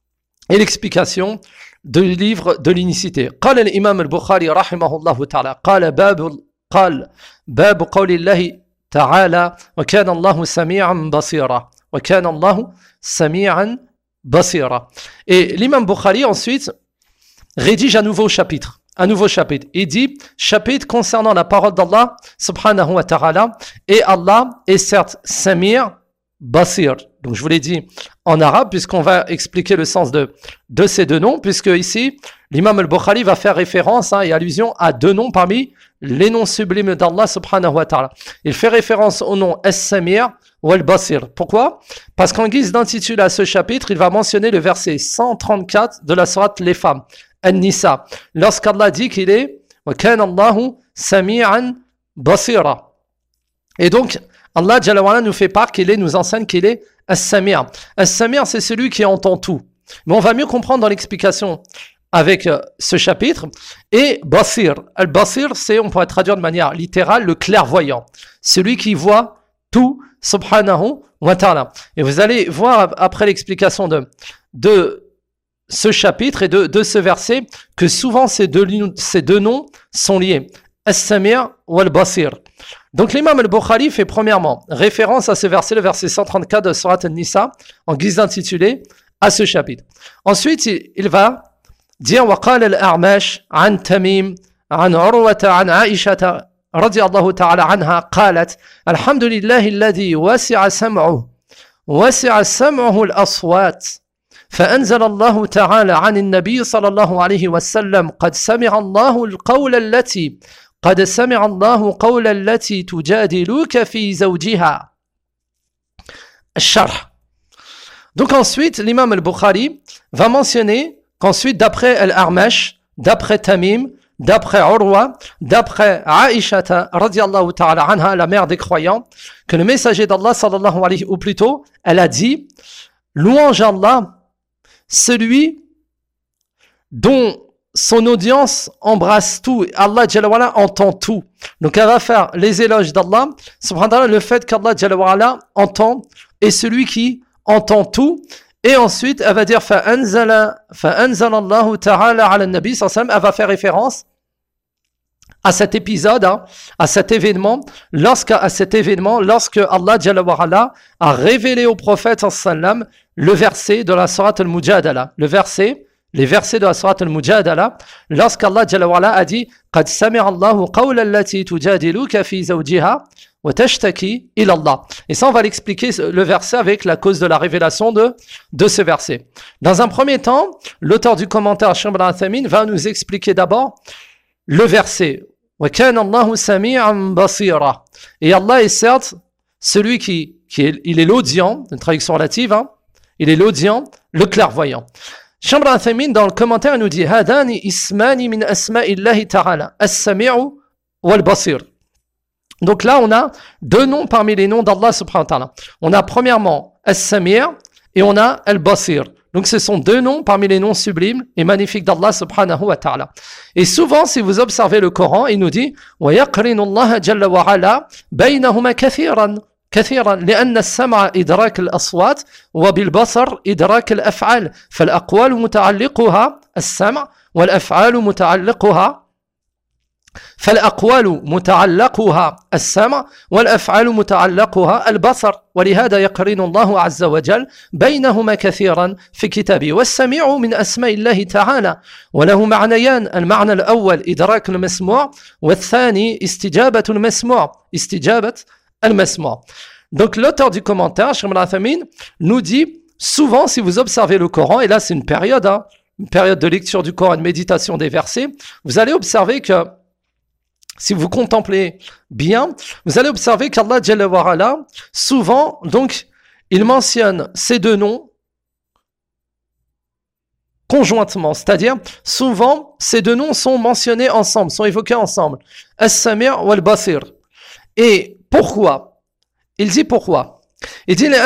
et l'explication du livre de l'unicité. قال الإمام البخاري رحمه الله تعالى قال باب قال باب قول الله تعالى وكان الله سميعا بصيرا وكان الله سميعا بصيرا. Et l'imam Bukhari ensuite rédige un nouveau chapitre. Un nouveau chapitre. Il dit chapitre concernant la parole d'Allah subhanahu wa ta'ala. Et Allah est certes Samir, Basir. Donc je vous l'ai dit en arabe puisqu'on va expliquer le sens de, de ces deux noms, puisque ici l'imam al-Bukhari va faire référence hein, et allusion à deux noms parmi les noms sublimes d'Allah subhanahu wa ta'ala. Il fait référence au nom As-Samir ou Al-Basir. Pourquoi? Parce qu'en guise d'intitulé à ce chapitre, il va mentionner le verset cent trente-quatre de la sourate Les Femmes, An-Nisa, lorsqu'Allah dit qu'il est wa kana Allahu sami'an basira. Et donc Allah Jalla wa Ala nous fait part qu'il est, nous enseigne qu'il est As-Samir. As-Samir, c'est celui qui entend tout. Mais on va mieux comprendre dans l'explication avec euh, ce chapitre. Et Basir. Al-Basir, c'est, on pourrait traduire de manière littérale, le clairvoyant. Celui qui voit tout, subhanahu wa ta'ala. Et vous allez voir après l'explication de, de ce chapitre et de, de ce verset que souvent ces deux, ces deux noms sont liés. As-Samir ou Al-Basir. Donc l'imam al-Bukhari fait premièrement référence à ce verset, le verset cent trente-quatre de Surat An-Nisa, en guise d'intitulé à ce chapitre. Ensuite, il, il va dire وقال الأعمش عن تميم عن عروة عن عائشة رضي الله تعالى عنها قالت الحمد لله الذي وسع سمعه وسع سمعه الأصوات فأنزل الله تعالى عن النبي صلى الله عليه وسلم قد سمع الله القول التي قد سمع الله قول التي تجادلك في زوجها. الشرح. Donc ensuite, l'imam al-Bukhari va mentionner qu'ensuite, d'après Al-Armash, d'après Tamim, d'après Urwa, d'après Aïshata, radiyallahu ta'ala anha, la mère des croyants, que le messager d'Allah, sallallahu alayhi, ou plutôt, elle a dit, louange à Allah, celui dont son audience embrasse tout, Allah Jalla wa Ala entend tout. Donc elle va faire les éloges d'Allah, subhanallah, le fait qu'Allah Jalla wa Ala entend, est celui qui entend tout. Et ensuite, elle va dire فَأَنزَلَ فَأَنزَلَ اللَّهُ تَعَالَى عَلَى النَّبِي صلى الله عليه وسلم. Elle va faire référence à cet épisode, hein, à cet événement, lorsque, à cet événement, lorsque Allah Jalla wa Ala a révélé au prophète sallallahu alayhi wa sallam le verset de la sourate Al-Mujadala, le verset, les versets de la sourate Al-Mujadala, lorsqu'Allah Jalla wa Ala a dit قَدْ سَمِعَ اللَّهُ قَوْلَ الَّتِي تُجَادِلُكَ فِي زَوْجِهَا وَتَشْتَكِي إِلَى اللَّهِ. Et ça, on va l'expliquer le verset avec la cause de la révélation de, de ce verset. Dans un premier temps, l'auteur du commentaire, Cheikh Ibn Uthaymin, va nous expliquer d'abord le verset. وَكَانَ اللَّهُ سَمِيعًا بَصِيرًا. Et Allah est certes celui qui, qui est, il est l'audient, une traduction relative, hein, il est l'audient, le clairvoyant. Cheikh Ibn Uthaymin, dans le commentaire, il nous dit هَذَانِ إِسْمَانِ مِنْ أَسْمَاءِ اللَّهِ تَعَالَى السَّمِيعُ وَالْبَصِيرُ. Donc là, on a deux noms parmi les noms d'Allah subhanahu wa ta'ala. On a premièrement As-Samir et on a Al-Basir. Donc ce sont deux noms parmi les noms sublimes et magnifiques d'Allah subhanahu wa ta'ala. Et souvent, si vous observez le Coran, il nous dit وَيَقْرِنُ اللَّهَ جَلَّ وَعَلَى بَيْنَهُمَا كَثِيرًا كثيرا لأن السمع إدراك الأصوات وبالبصر إدراك الأفعال فالأقوال متعلقها السمع والأفعال متعلقها فالأقوال متعلقها السمع والأفعال متعلقها البصر ولهذا يقرن الله عز وجل بينهما كثيرا في كتابه. والسميع من أسماء الله تعالى وله معنيان، المعنى الأول إدراك المسموع والثاني استجابة المسموع استجابة المسموع. Donc l'auteur du commentaire, Cheikh Ibn Uthaymin, nous dit souvent, si vous observez le Coran, et là c'est une période, hein, une période de lecture du Coran, de méditation des versets, vous allez observer que si vous contemplez bien, vous allez observer qu'Allah Jalla wa Ala, souvent, donc, il mentionne ces deux noms conjointement, c'est-à-dire, souvent, ces deux noms sont mentionnés ensemble, sont évoqués ensemble. As-Samir wa al-Basir. Et pourquoi? Il dit pourquoi? Il dit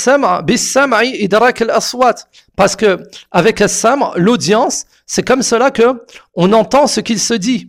parce que avec As-Sam', l'audience, c'est comme cela que on entend ce qu'il se dit.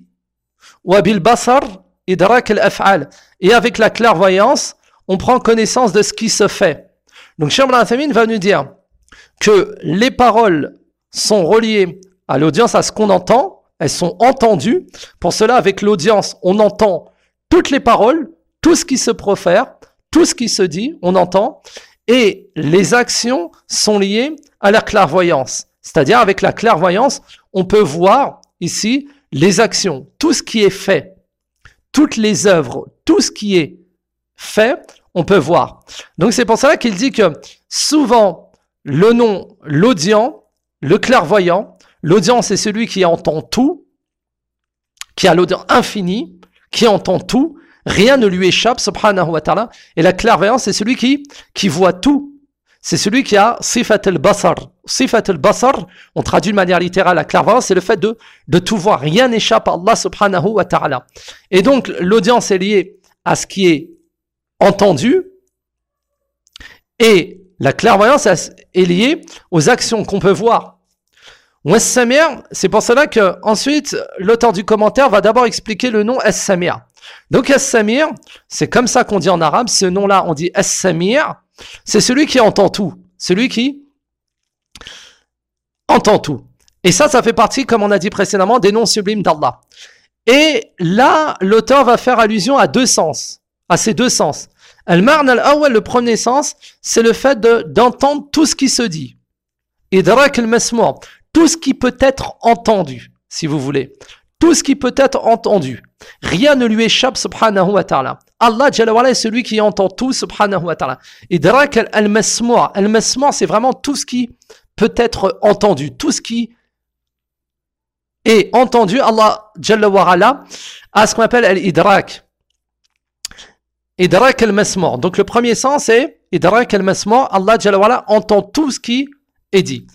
Et avec la clairvoyance, on prend connaissance de ce qui se fait. Donc Cheikh Ibn Uthaymin va nous dire que les paroles sont reliées à l'audience, à ce qu'on entend, elles sont entendues. Pour cela, avec l'audience, on entend toutes les paroles, tout ce qui se profère, tout ce qui se dit, on entend, et les actions sont liées à la clairvoyance. C'est-à-dire, avec la clairvoyance, on peut voir ici les actions, tout ce qui est fait, toutes les œuvres, tout ce qui est fait, on peut voir. Donc c'est pour cela qu'il dit que souvent, le nom, l'audient, le clairvoyant, l'audient c'est celui qui entend tout, qui a l'audience infinie, qui entend tout, rien ne lui échappe, subhanahu wa ta'ala, et la clairvoyance c'est celui qui, qui voit tout. C'est celui qui a sifat al-basar. Sifat al-basar, on traduit de manière littérale la clairvoyance, c'est le fait de, de tout voir. Rien n'échappe à Allah subhanahu wa ta'ala. Et donc, l'audience est liée à ce qui est entendu. Et la clairvoyance est liée aux actions qu'on peut voir. Was-samir, c'est pour cela que ensuite l'auteur du commentaire va d'abord expliquer le nom as-samir. Donc as-samir, c'est comme ça qu'on dit en arabe, ce nom-là on dit as-samir. C'est celui qui entend tout, celui qui entend tout. Et ça, ça fait partie, comme on a dit précédemment, des noms sublimes d'Allah. Et là, l'auteur va faire allusion à deux sens, à ces deux sens. Al-Ma'na al-awwal, le premier sens, c'est le fait de, d'entendre tout ce qui se dit. Idrak al-masmu', tout ce qui peut être entendu, si vous voulez. Tout ce qui peut être entendu. Rien ne lui échappe, subhanahu wa ta'ala. Allah Jalla wa ala est celui qui entend tout, subhanahu wa ta'ala. Idrak al-masmu'. Al-masmu' c'est vraiment tout ce qui peut être entendu, tout ce qui est entendu. Allah Jalla wa ala a ce qu'on appelle al-idrak. Idrak al-masmu'. Donc le premier sens est idrak al-masmu'. Allah Jalla wa ala entend tout ce qui est dit.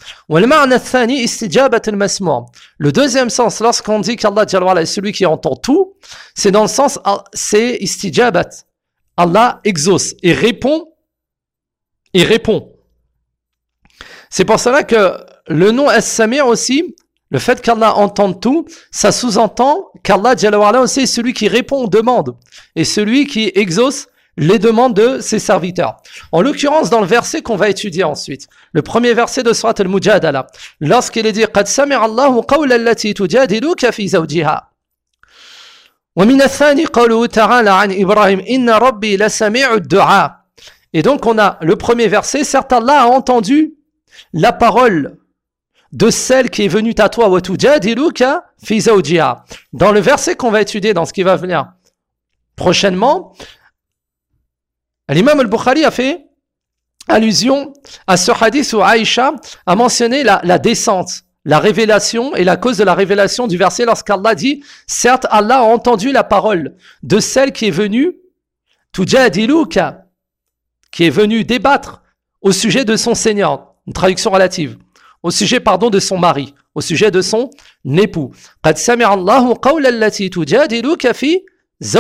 Le deuxième sens, lorsqu'on dit qu'Allah Jalla wa ala est celui qui entend tout, c'est dans le sens, c'est istijabat. Allah exauce et répond, et répond. C'est pour cela que le nom As-Samir aussi, le fait qu'Allah entende tout, ça sous-entend qu'Allah Jalla wa ala aussi est celui qui répond aux demandes et celui qui exauce les demandes de ses serviteurs. En l'occurrence, dans le verset qu'on va étudier ensuite, le premier verset de Surat al-Mujadala, lorsqu'il est dit « Qad sami'a Allahu qawla allati tujadiluka fi zawjiha » wa min ath-thani qawluhu ta'ala an Ibrahim « Inna rabbi la sami'u ad-du'a » Et donc on a le premier verset, certes Allah a entendu la parole de celle qui est venue à toi « wa tujadiluka fi zawjiha » Dans le verset qu'on va étudier, dans ce qui va venir prochainement, l'imam al-Bukhari a fait allusion à ce hadith où Aïcha a mentionné la, la descente, la révélation et la cause de la révélation du verset lorsqu'Allah dit « Certes, Allah a entendu la parole de celle qui est venue, tujadiluka, qui est venue débattre au sujet de son Seigneur. » Une traduction relative. Au sujet, pardon, de son mari, au sujet de son époux. « Qad sami'a Allahu qawla allati tujadiluka fi zawjiha »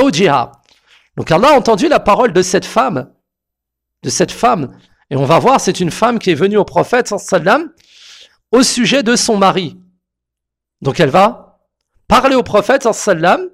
Donc Allah a entendu la parole de cette femme, de cette femme, et on va voir, c'est une femme qui est venue au prophète sallam au sujet de son mari. Donc elle va parler au prophète sallam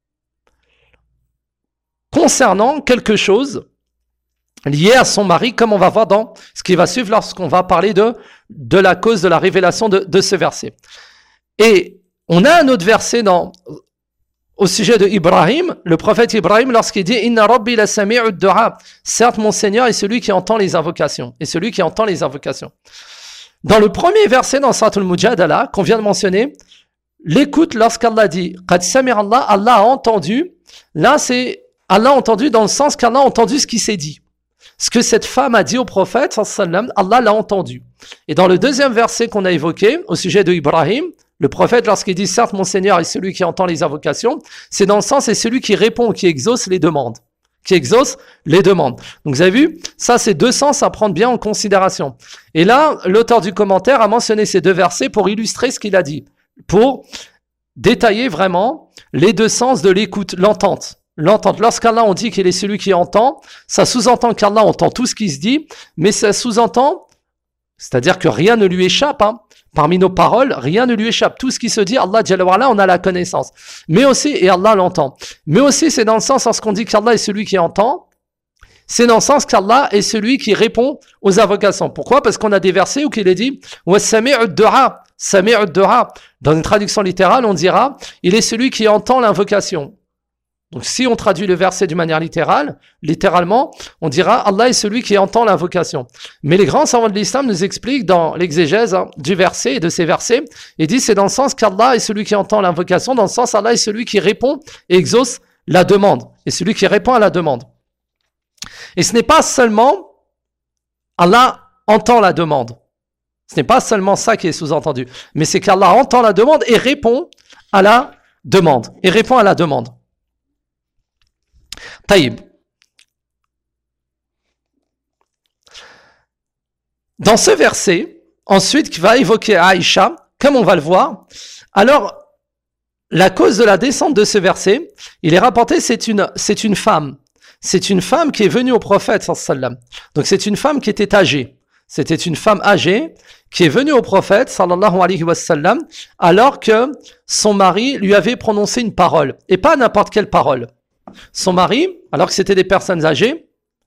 concernant quelque chose lié à son mari, comme on va voir dans ce qui va suivre lorsqu'on va parler de, de la cause de la révélation de, de ce verset. Et on a un autre verset dans... Au sujet de Ibrahim, le prophète Ibrahim, lorsqu'il dit « Inna rabbi la sami'u ad-du'a » Certes, mon Seigneur est celui qui entend les invocations. Et celui qui entend les invocations. Dans le premier verset dans Surat al-Mujadala, qu'on vient de mentionner, l'écoute lorsqu'Allah dit « Qad sami'a Allah » Allah a entendu. Là, c'est Allah a entendu dans le sens qu'Allah a entendu ce qui s'est dit. Ce que cette femme a dit au prophète, Allah l'a entendu. Et dans le deuxième verset qu'on a évoqué, au sujet de Ibrahim, le prophète, lorsqu'il dit « Certes, mon Seigneur est celui qui entend les invocations », c'est dans le sens, c'est celui qui répond, qui exauce les demandes. Qui exauce les demandes. Donc, vous avez vu, ça, c'est deux sens à prendre bien en considération. Et là, l'auteur du commentaire a mentionné ces deux versets pour illustrer ce qu'il a dit. Pour détailler vraiment les deux sens de l'écoute, l'entente. L'entente. Lorsqu'Allah, on dit qu'il est celui qui entend, ça sous-entend qu'Allah entend tout ce qui se dit, mais ça sous-entend, c'est-à-dire que rien ne lui échappe, hein. Parmi nos paroles, rien ne lui échappe. Tout ce qui se dit, Allah Jalla wa ala, on a la connaissance. Mais aussi, et Allah l'entend. Mais aussi, c'est dans le sens, lorsqu'on dit qu'Allah est celui qui entend, c'est dans le sens qu'Allah est celui qui répond aux invocations. Pourquoi? Parce qu'on a des versets où il est dit « Wa sami'u ad-du'a » Sami'u ad-du'a. Dans une traduction littérale, on dira « Il est celui qui entend l'invocation ». Donc si on traduit le verset d'une manière littérale, littéralement, on dira Allah est celui qui entend l'invocation. Mais les grands savants de l'islam nous expliquent dans l'exégèse hein, du verset et de ces versets, et disent c'est dans le sens qu'Allah est celui qui entend l'invocation, dans le sens Allah est celui qui répond et exauce la demande, et celui qui répond à la demande. Et ce n'est pas seulement Allah entend la demande, ce n'est pas seulement ça qui est sous-entendu, mais c'est qu'Allah entend la demande et répond à la demande, et répond à la demande. Taïb. Dans ce verset, ensuite, qui va évoquer Aïcha, comme on va le voir, alors, la cause de la descente de ce verset, il est rapporté, c'est une, c'est une femme. C'est une femme qui est venue au prophète, sallallahu. Donc, c'est une femme qui était âgée. C'était une femme âgée qui est venue au prophète, sallallahu alayhi wa sallam, alors que son mari lui avait prononcé une parole, et pas n'importe quelle parole. Son mari, alors que c'était des personnes âgées,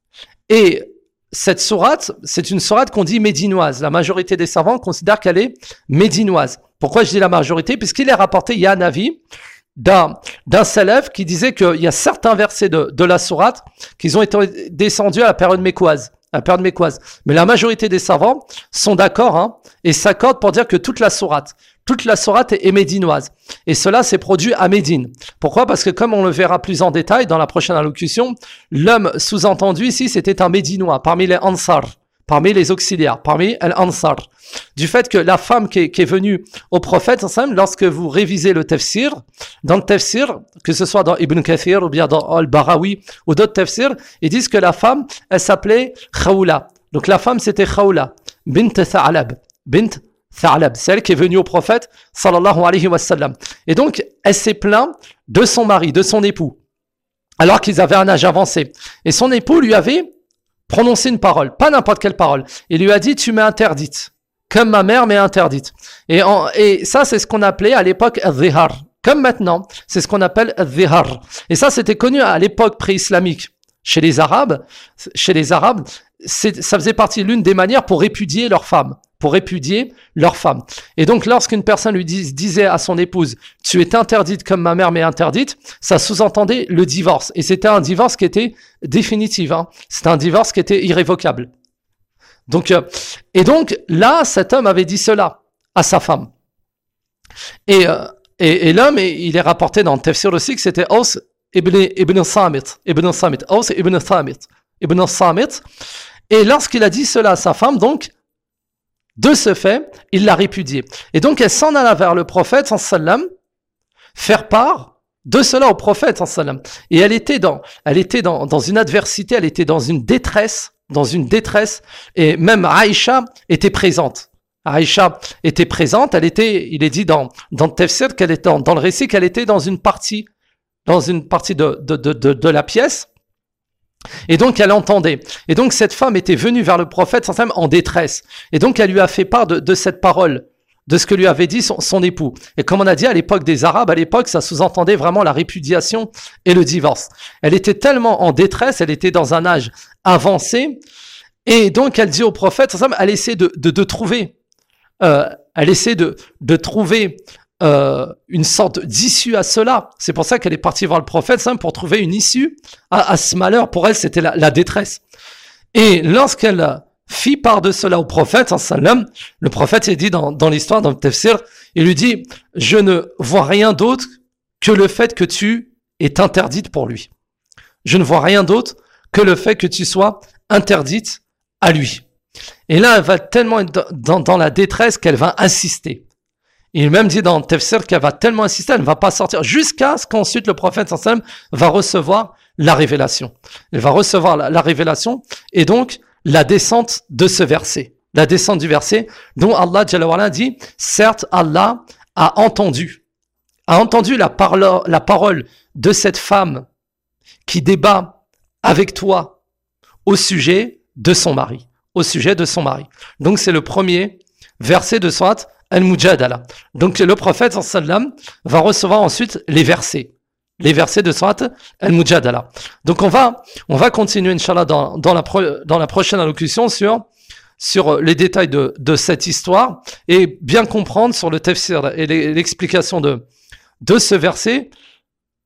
et cette sourate, c'est une sourate qu'on dit médinoise. La majorité des savants considèrent qu'elle est médinoise. Pourquoi je dis la majorité? Puisqu'il est rapporté, il y a un avis d'un, d'un salaf qui disait qu'il y a certains versets de, de la sourate qui ont été descendus à la période mécoise. À la période mécoise. Mais la majorité des savants sont d'accord hein, et s'accordent pour dire que toute la sourate, toute la sourate est, est médinoise. Et cela s'est produit à Médine. Pourquoi? Parce que comme on le verra plus en détail dans la prochaine allocution, l'homme sous-entendu ici, c'était un Médinois parmi les Ansar, parmi les auxiliaires, parmi les Ansar. Du fait que la femme qui est, qui est venue au prophète, lorsque vous révisez le tafsir, dans le tafsir, que ce soit dans Ibn Kathir ou bien dans Al-Barawi ou d'autres tafsirs, ils disent que la femme, elle s'appelait Khawla. Donc la femme, c'était Khawla, bint Tha'lab, bint Tha'lab, celle qui est venue au prophète, sallallahu alayhi wa sallam. Et donc, elle s'est plainte de son mari, de son époux, alors qu'ils avaient un âge avancé. Et son époux lui avait prononcé une parole, pas n'importe quelle parole. Il lui a dit, tu m'es interdite, comme ma mère m'est interdite. Et, en, et ça, c'est ce qu'on appelait à l'époque al-zihar. Comme maintenant, c'est ce qu'on appelle al-zihar. Et ça, c'était connu à l'époque pré-islamique. Chez les Arabes, chez les Arabes, c'est, ça faisait partie l'une des manières pour répudier leurs femmes. Pour répudier leurs femmes. Et donc, lorsqu'une personne lui dis, disait à son épouse, tu es interdite comme ma mère m'est interdite, ça sous-entendait le divorce. Et c'était un divorce qui était définitif. Hein. C'était un divorce qui était irrévocable. Donc, euh, et donc, là, cet homme avait dit cela à sa femme. Et, euh, et, et l'homme, il est rapporté dans le tafsir aussi que c'était Aus ibn, ibn Samit. Ibn Samit. Aus ibn Samit. Ibn Samit. Et lorsqu'il a dit cela à sa femme, donc, de ce fait, il l'a répudiée. Et donc, elle s'en alla vers le prophète, sallam, faire part de cela au prophète, sallam. Et elle était dans, elle était dans, dans une adversité, elle était dans une détresse, dans une détresse, et même Aïcha était présente. Aïcha était présente, elle était, il est dit dans, dans le tafsir qu'elle était dans, dans le récit qu'elle était dans une partie, dans une partie de, de, de, de, de la pièce. Et donc elle entendait. Et donc cette femme était venue vers le prophète en détresse. Et donc elle lui a fait part de, de cette parole, de ce que lui avait dit son, son époux. Et comme on a dit à l'époque des Arabes, à l'époque ça sous-entendait vraiment la répudiation et le divorce. Elle était tellement en détresse, elle était dans un âge avancé. Et donc elle dit au prophète, elle essaie de, de, de trouver, euh, elle essaie de, de trouver Euh, une sorte d'issue à cela. C'est pour ça qu'elle est partie voir le prophète hein, pour trouver une issue à, à ce malheur. Pour elle, c'était la, la détresse. Et lorsqu'elle fit part de cela au prophète, sallam, le prophète est dit dans, dans l'histoire, dans le tafsir, il lui dit, je ne vois rien d'autre que le fait que tu es interdite pour lui. Je ne vois rien d'autre que le fait que tu sois interdite à lui. Et là, elle va tellement être dans, dans la détresse qu'elle va insister. Il même dit dans le tafsir qu'elle va tellement insister, elle ne va pas sortir jusqu'à ce qu'ensuite le prophète sallam va recevoir la révélation. Il va recevoir la, la révélation et donc la descente de ce verset. La descente du verset dont Allah Jalla wa Ala dit, certes Allah a entendu, a entendu la, parlo- la parole de cette femme qui débat avec toi au sujet de son mari. Au sujet de son mari. Donc c'est le premier verset de Surat Al-Mujadala. Donc le prophète sallam va recevoir ensuite les versets, les versets de Surat Al-Mujadala. Donc on va on va continuer inchallah dans dans la pro, dans la prochaine allocution sur sur les détails de de cette histoire et bien comprendre sur le tafsir et l'explication de de ce verset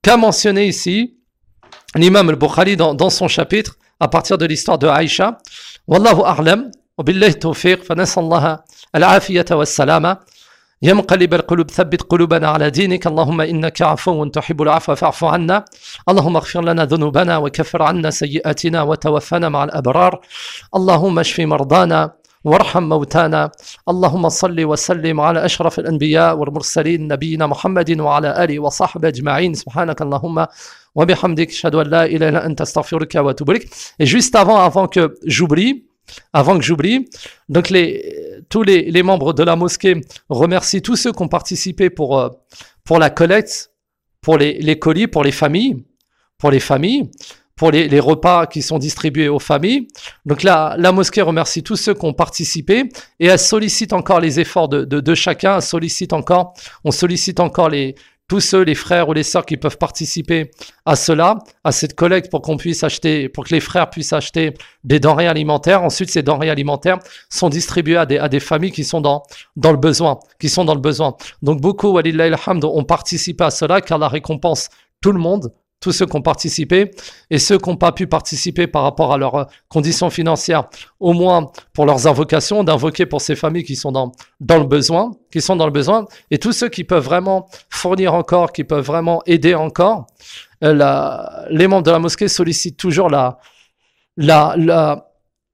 qu'a mentionné ici l'imam al-Bukhari dans, dans son chapitre à partir de l'histoire de Aïcha. Wallahu a'lam, wa billahi tawfiq, fa nasallaha al-afiyata was-salama. يا مقلب القلوب ثبت قلوبنا على دينك اللهم إنك عفو تحب العفو فاعف عنا اللهم اغفر لنا ذنوبنا وكفر عنا سيئاتنا وتوفنا مع الأبرار اللهم اشف مرضانا وارحم موتانا اللهم صل وسلم على أشرف الأنبياء والمرسلين نبينا محمد وعلى آله وصحبه أجمعين سبحانك اللهم وبحمدك أشهد أن لا إله إلا أنت أستغفرك وأتوب إليك. Et juste avant, avant que j'oublie, Avant que j'oublie, donc les, tous les, les membres de la mosquée remercient tous ceux qui ont participé pour, euh, pour la collecte, pour les, les colis, pour les familles, pour les familles, pour les, les repas qui sont distribués aux familles. Donc la, la mosquée remercie tous ceux qui ont participé et elle sollicite encore les efforts de, de, de chacun, elle sollicite encore, on sollicite encore les tous ceux, les frères ou les sœurs qui peuvent participer à cela, à cette collecte pour qu'on puisse acheter, pour que les frères puissent acheter des denrées alimentaires. Ensuite, ces denrées alimentaires sont distribuées à des, à des familles qui sont dans, dans le besoin, qui sont dans le besoin. Donc beaucoup, walillahi alhamd, ont participé à cela car la récompense tout le monde, tous ceux qui ont participé et ceux qui n'ont pas pu participer par rapport à leurs conditions financières, au moins pour leurs invocations, d'invoquer pour ces familles qui sont dans, dans le besoin, qui sont dans le besoin, et tous ceux qui peuvent vraiment fournir encore, qui peuvent vraiment aider encore. Euh, la, les membres de la mosquée sollicitent toujours la, la, la,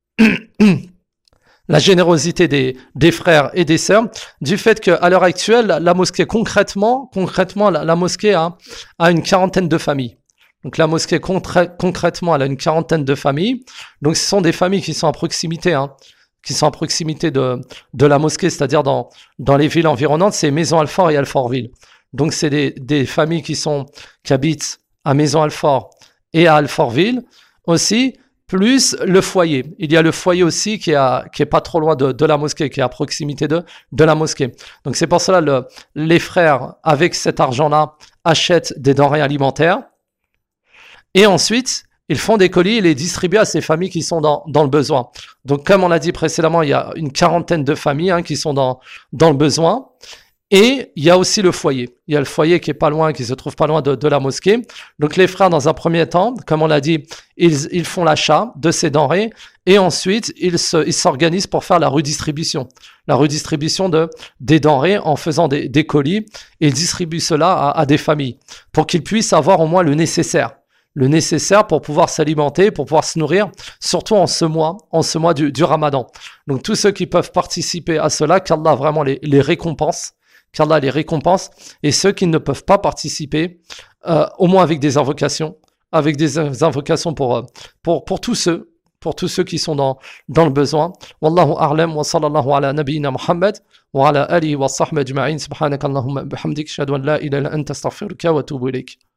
la générosité des, des frères et des sœurs, du fait qu'à l'heure actuelle, la, la mosquée, concrètement, concrètement la, la mosquée a, a une quarantaine de familles. Donc la mosquée, concrè- concrètement, elle a une quarantaine de familles. Donc ce sont des familles qui sont à proximité, hein, qui sont à proximité de, de la mosquée, c'est-à-dire dans, dans les villes environnantes, c'est Maison-Alfort et Alfortville. Donc c'est des, des familles qui, sont, qui habitent à Maison-Alfort et à Alfortville aussi, plus le foyer. Il y a le foyer aussi qui est, qui est pas trop loin de, de la mosquée, qui est à proximité de, de la mosquée. Donc c'est pour cela le, les frères, avec cet argent-là, achètent des denrées alimentaires. Et ensuite, ils font des colis et les distribuent à ces familles qui sont dans, dans le besoin. Donc comme on l'a dit précédemment, il y a une quarantaine de familles hein, qui sont dans, dans le besoin. Et il y a aussi le foyer. Il y a le foyer qui est pas loin, qui se trouve pas loin de, de la mosquée. Donc les frères, dans un premier temps, comme on l'a dit, ils, ils font l'achat de ces denrées et ensuite ils se, ils s'organisent pour faire la redistribution. La redistribution de, des denrées en faisant des, des colis et ils distribuent cela à, à des familles pour qu'ils puissent avoir au moins le nécessaire. Le nécessaire pour pouvoir s'alimenter, pour pouvoir se nourrir, surtout en ce mois, en ce mois du, du Ramadan. Donc tous ceux qui peuvent participer à cela, qu'Allah vraiment les, les récompense, qu'Allah les récompense, et ceux qui ne peuvent pas participer, euh, au moins avec des invocations, avec des invocations pour, pour, pour tous ceux, pour tous ceux qui sont dans, dans le besoin. Wallahu a'lam wa sallallahu ala nabiyyina Muhammad wa ala alihi wa sahbihi ajma'in subhanaka Allahumma bihamdik ashhadu an la ilaha illa anta astaghfiruka wa atubu ilayk.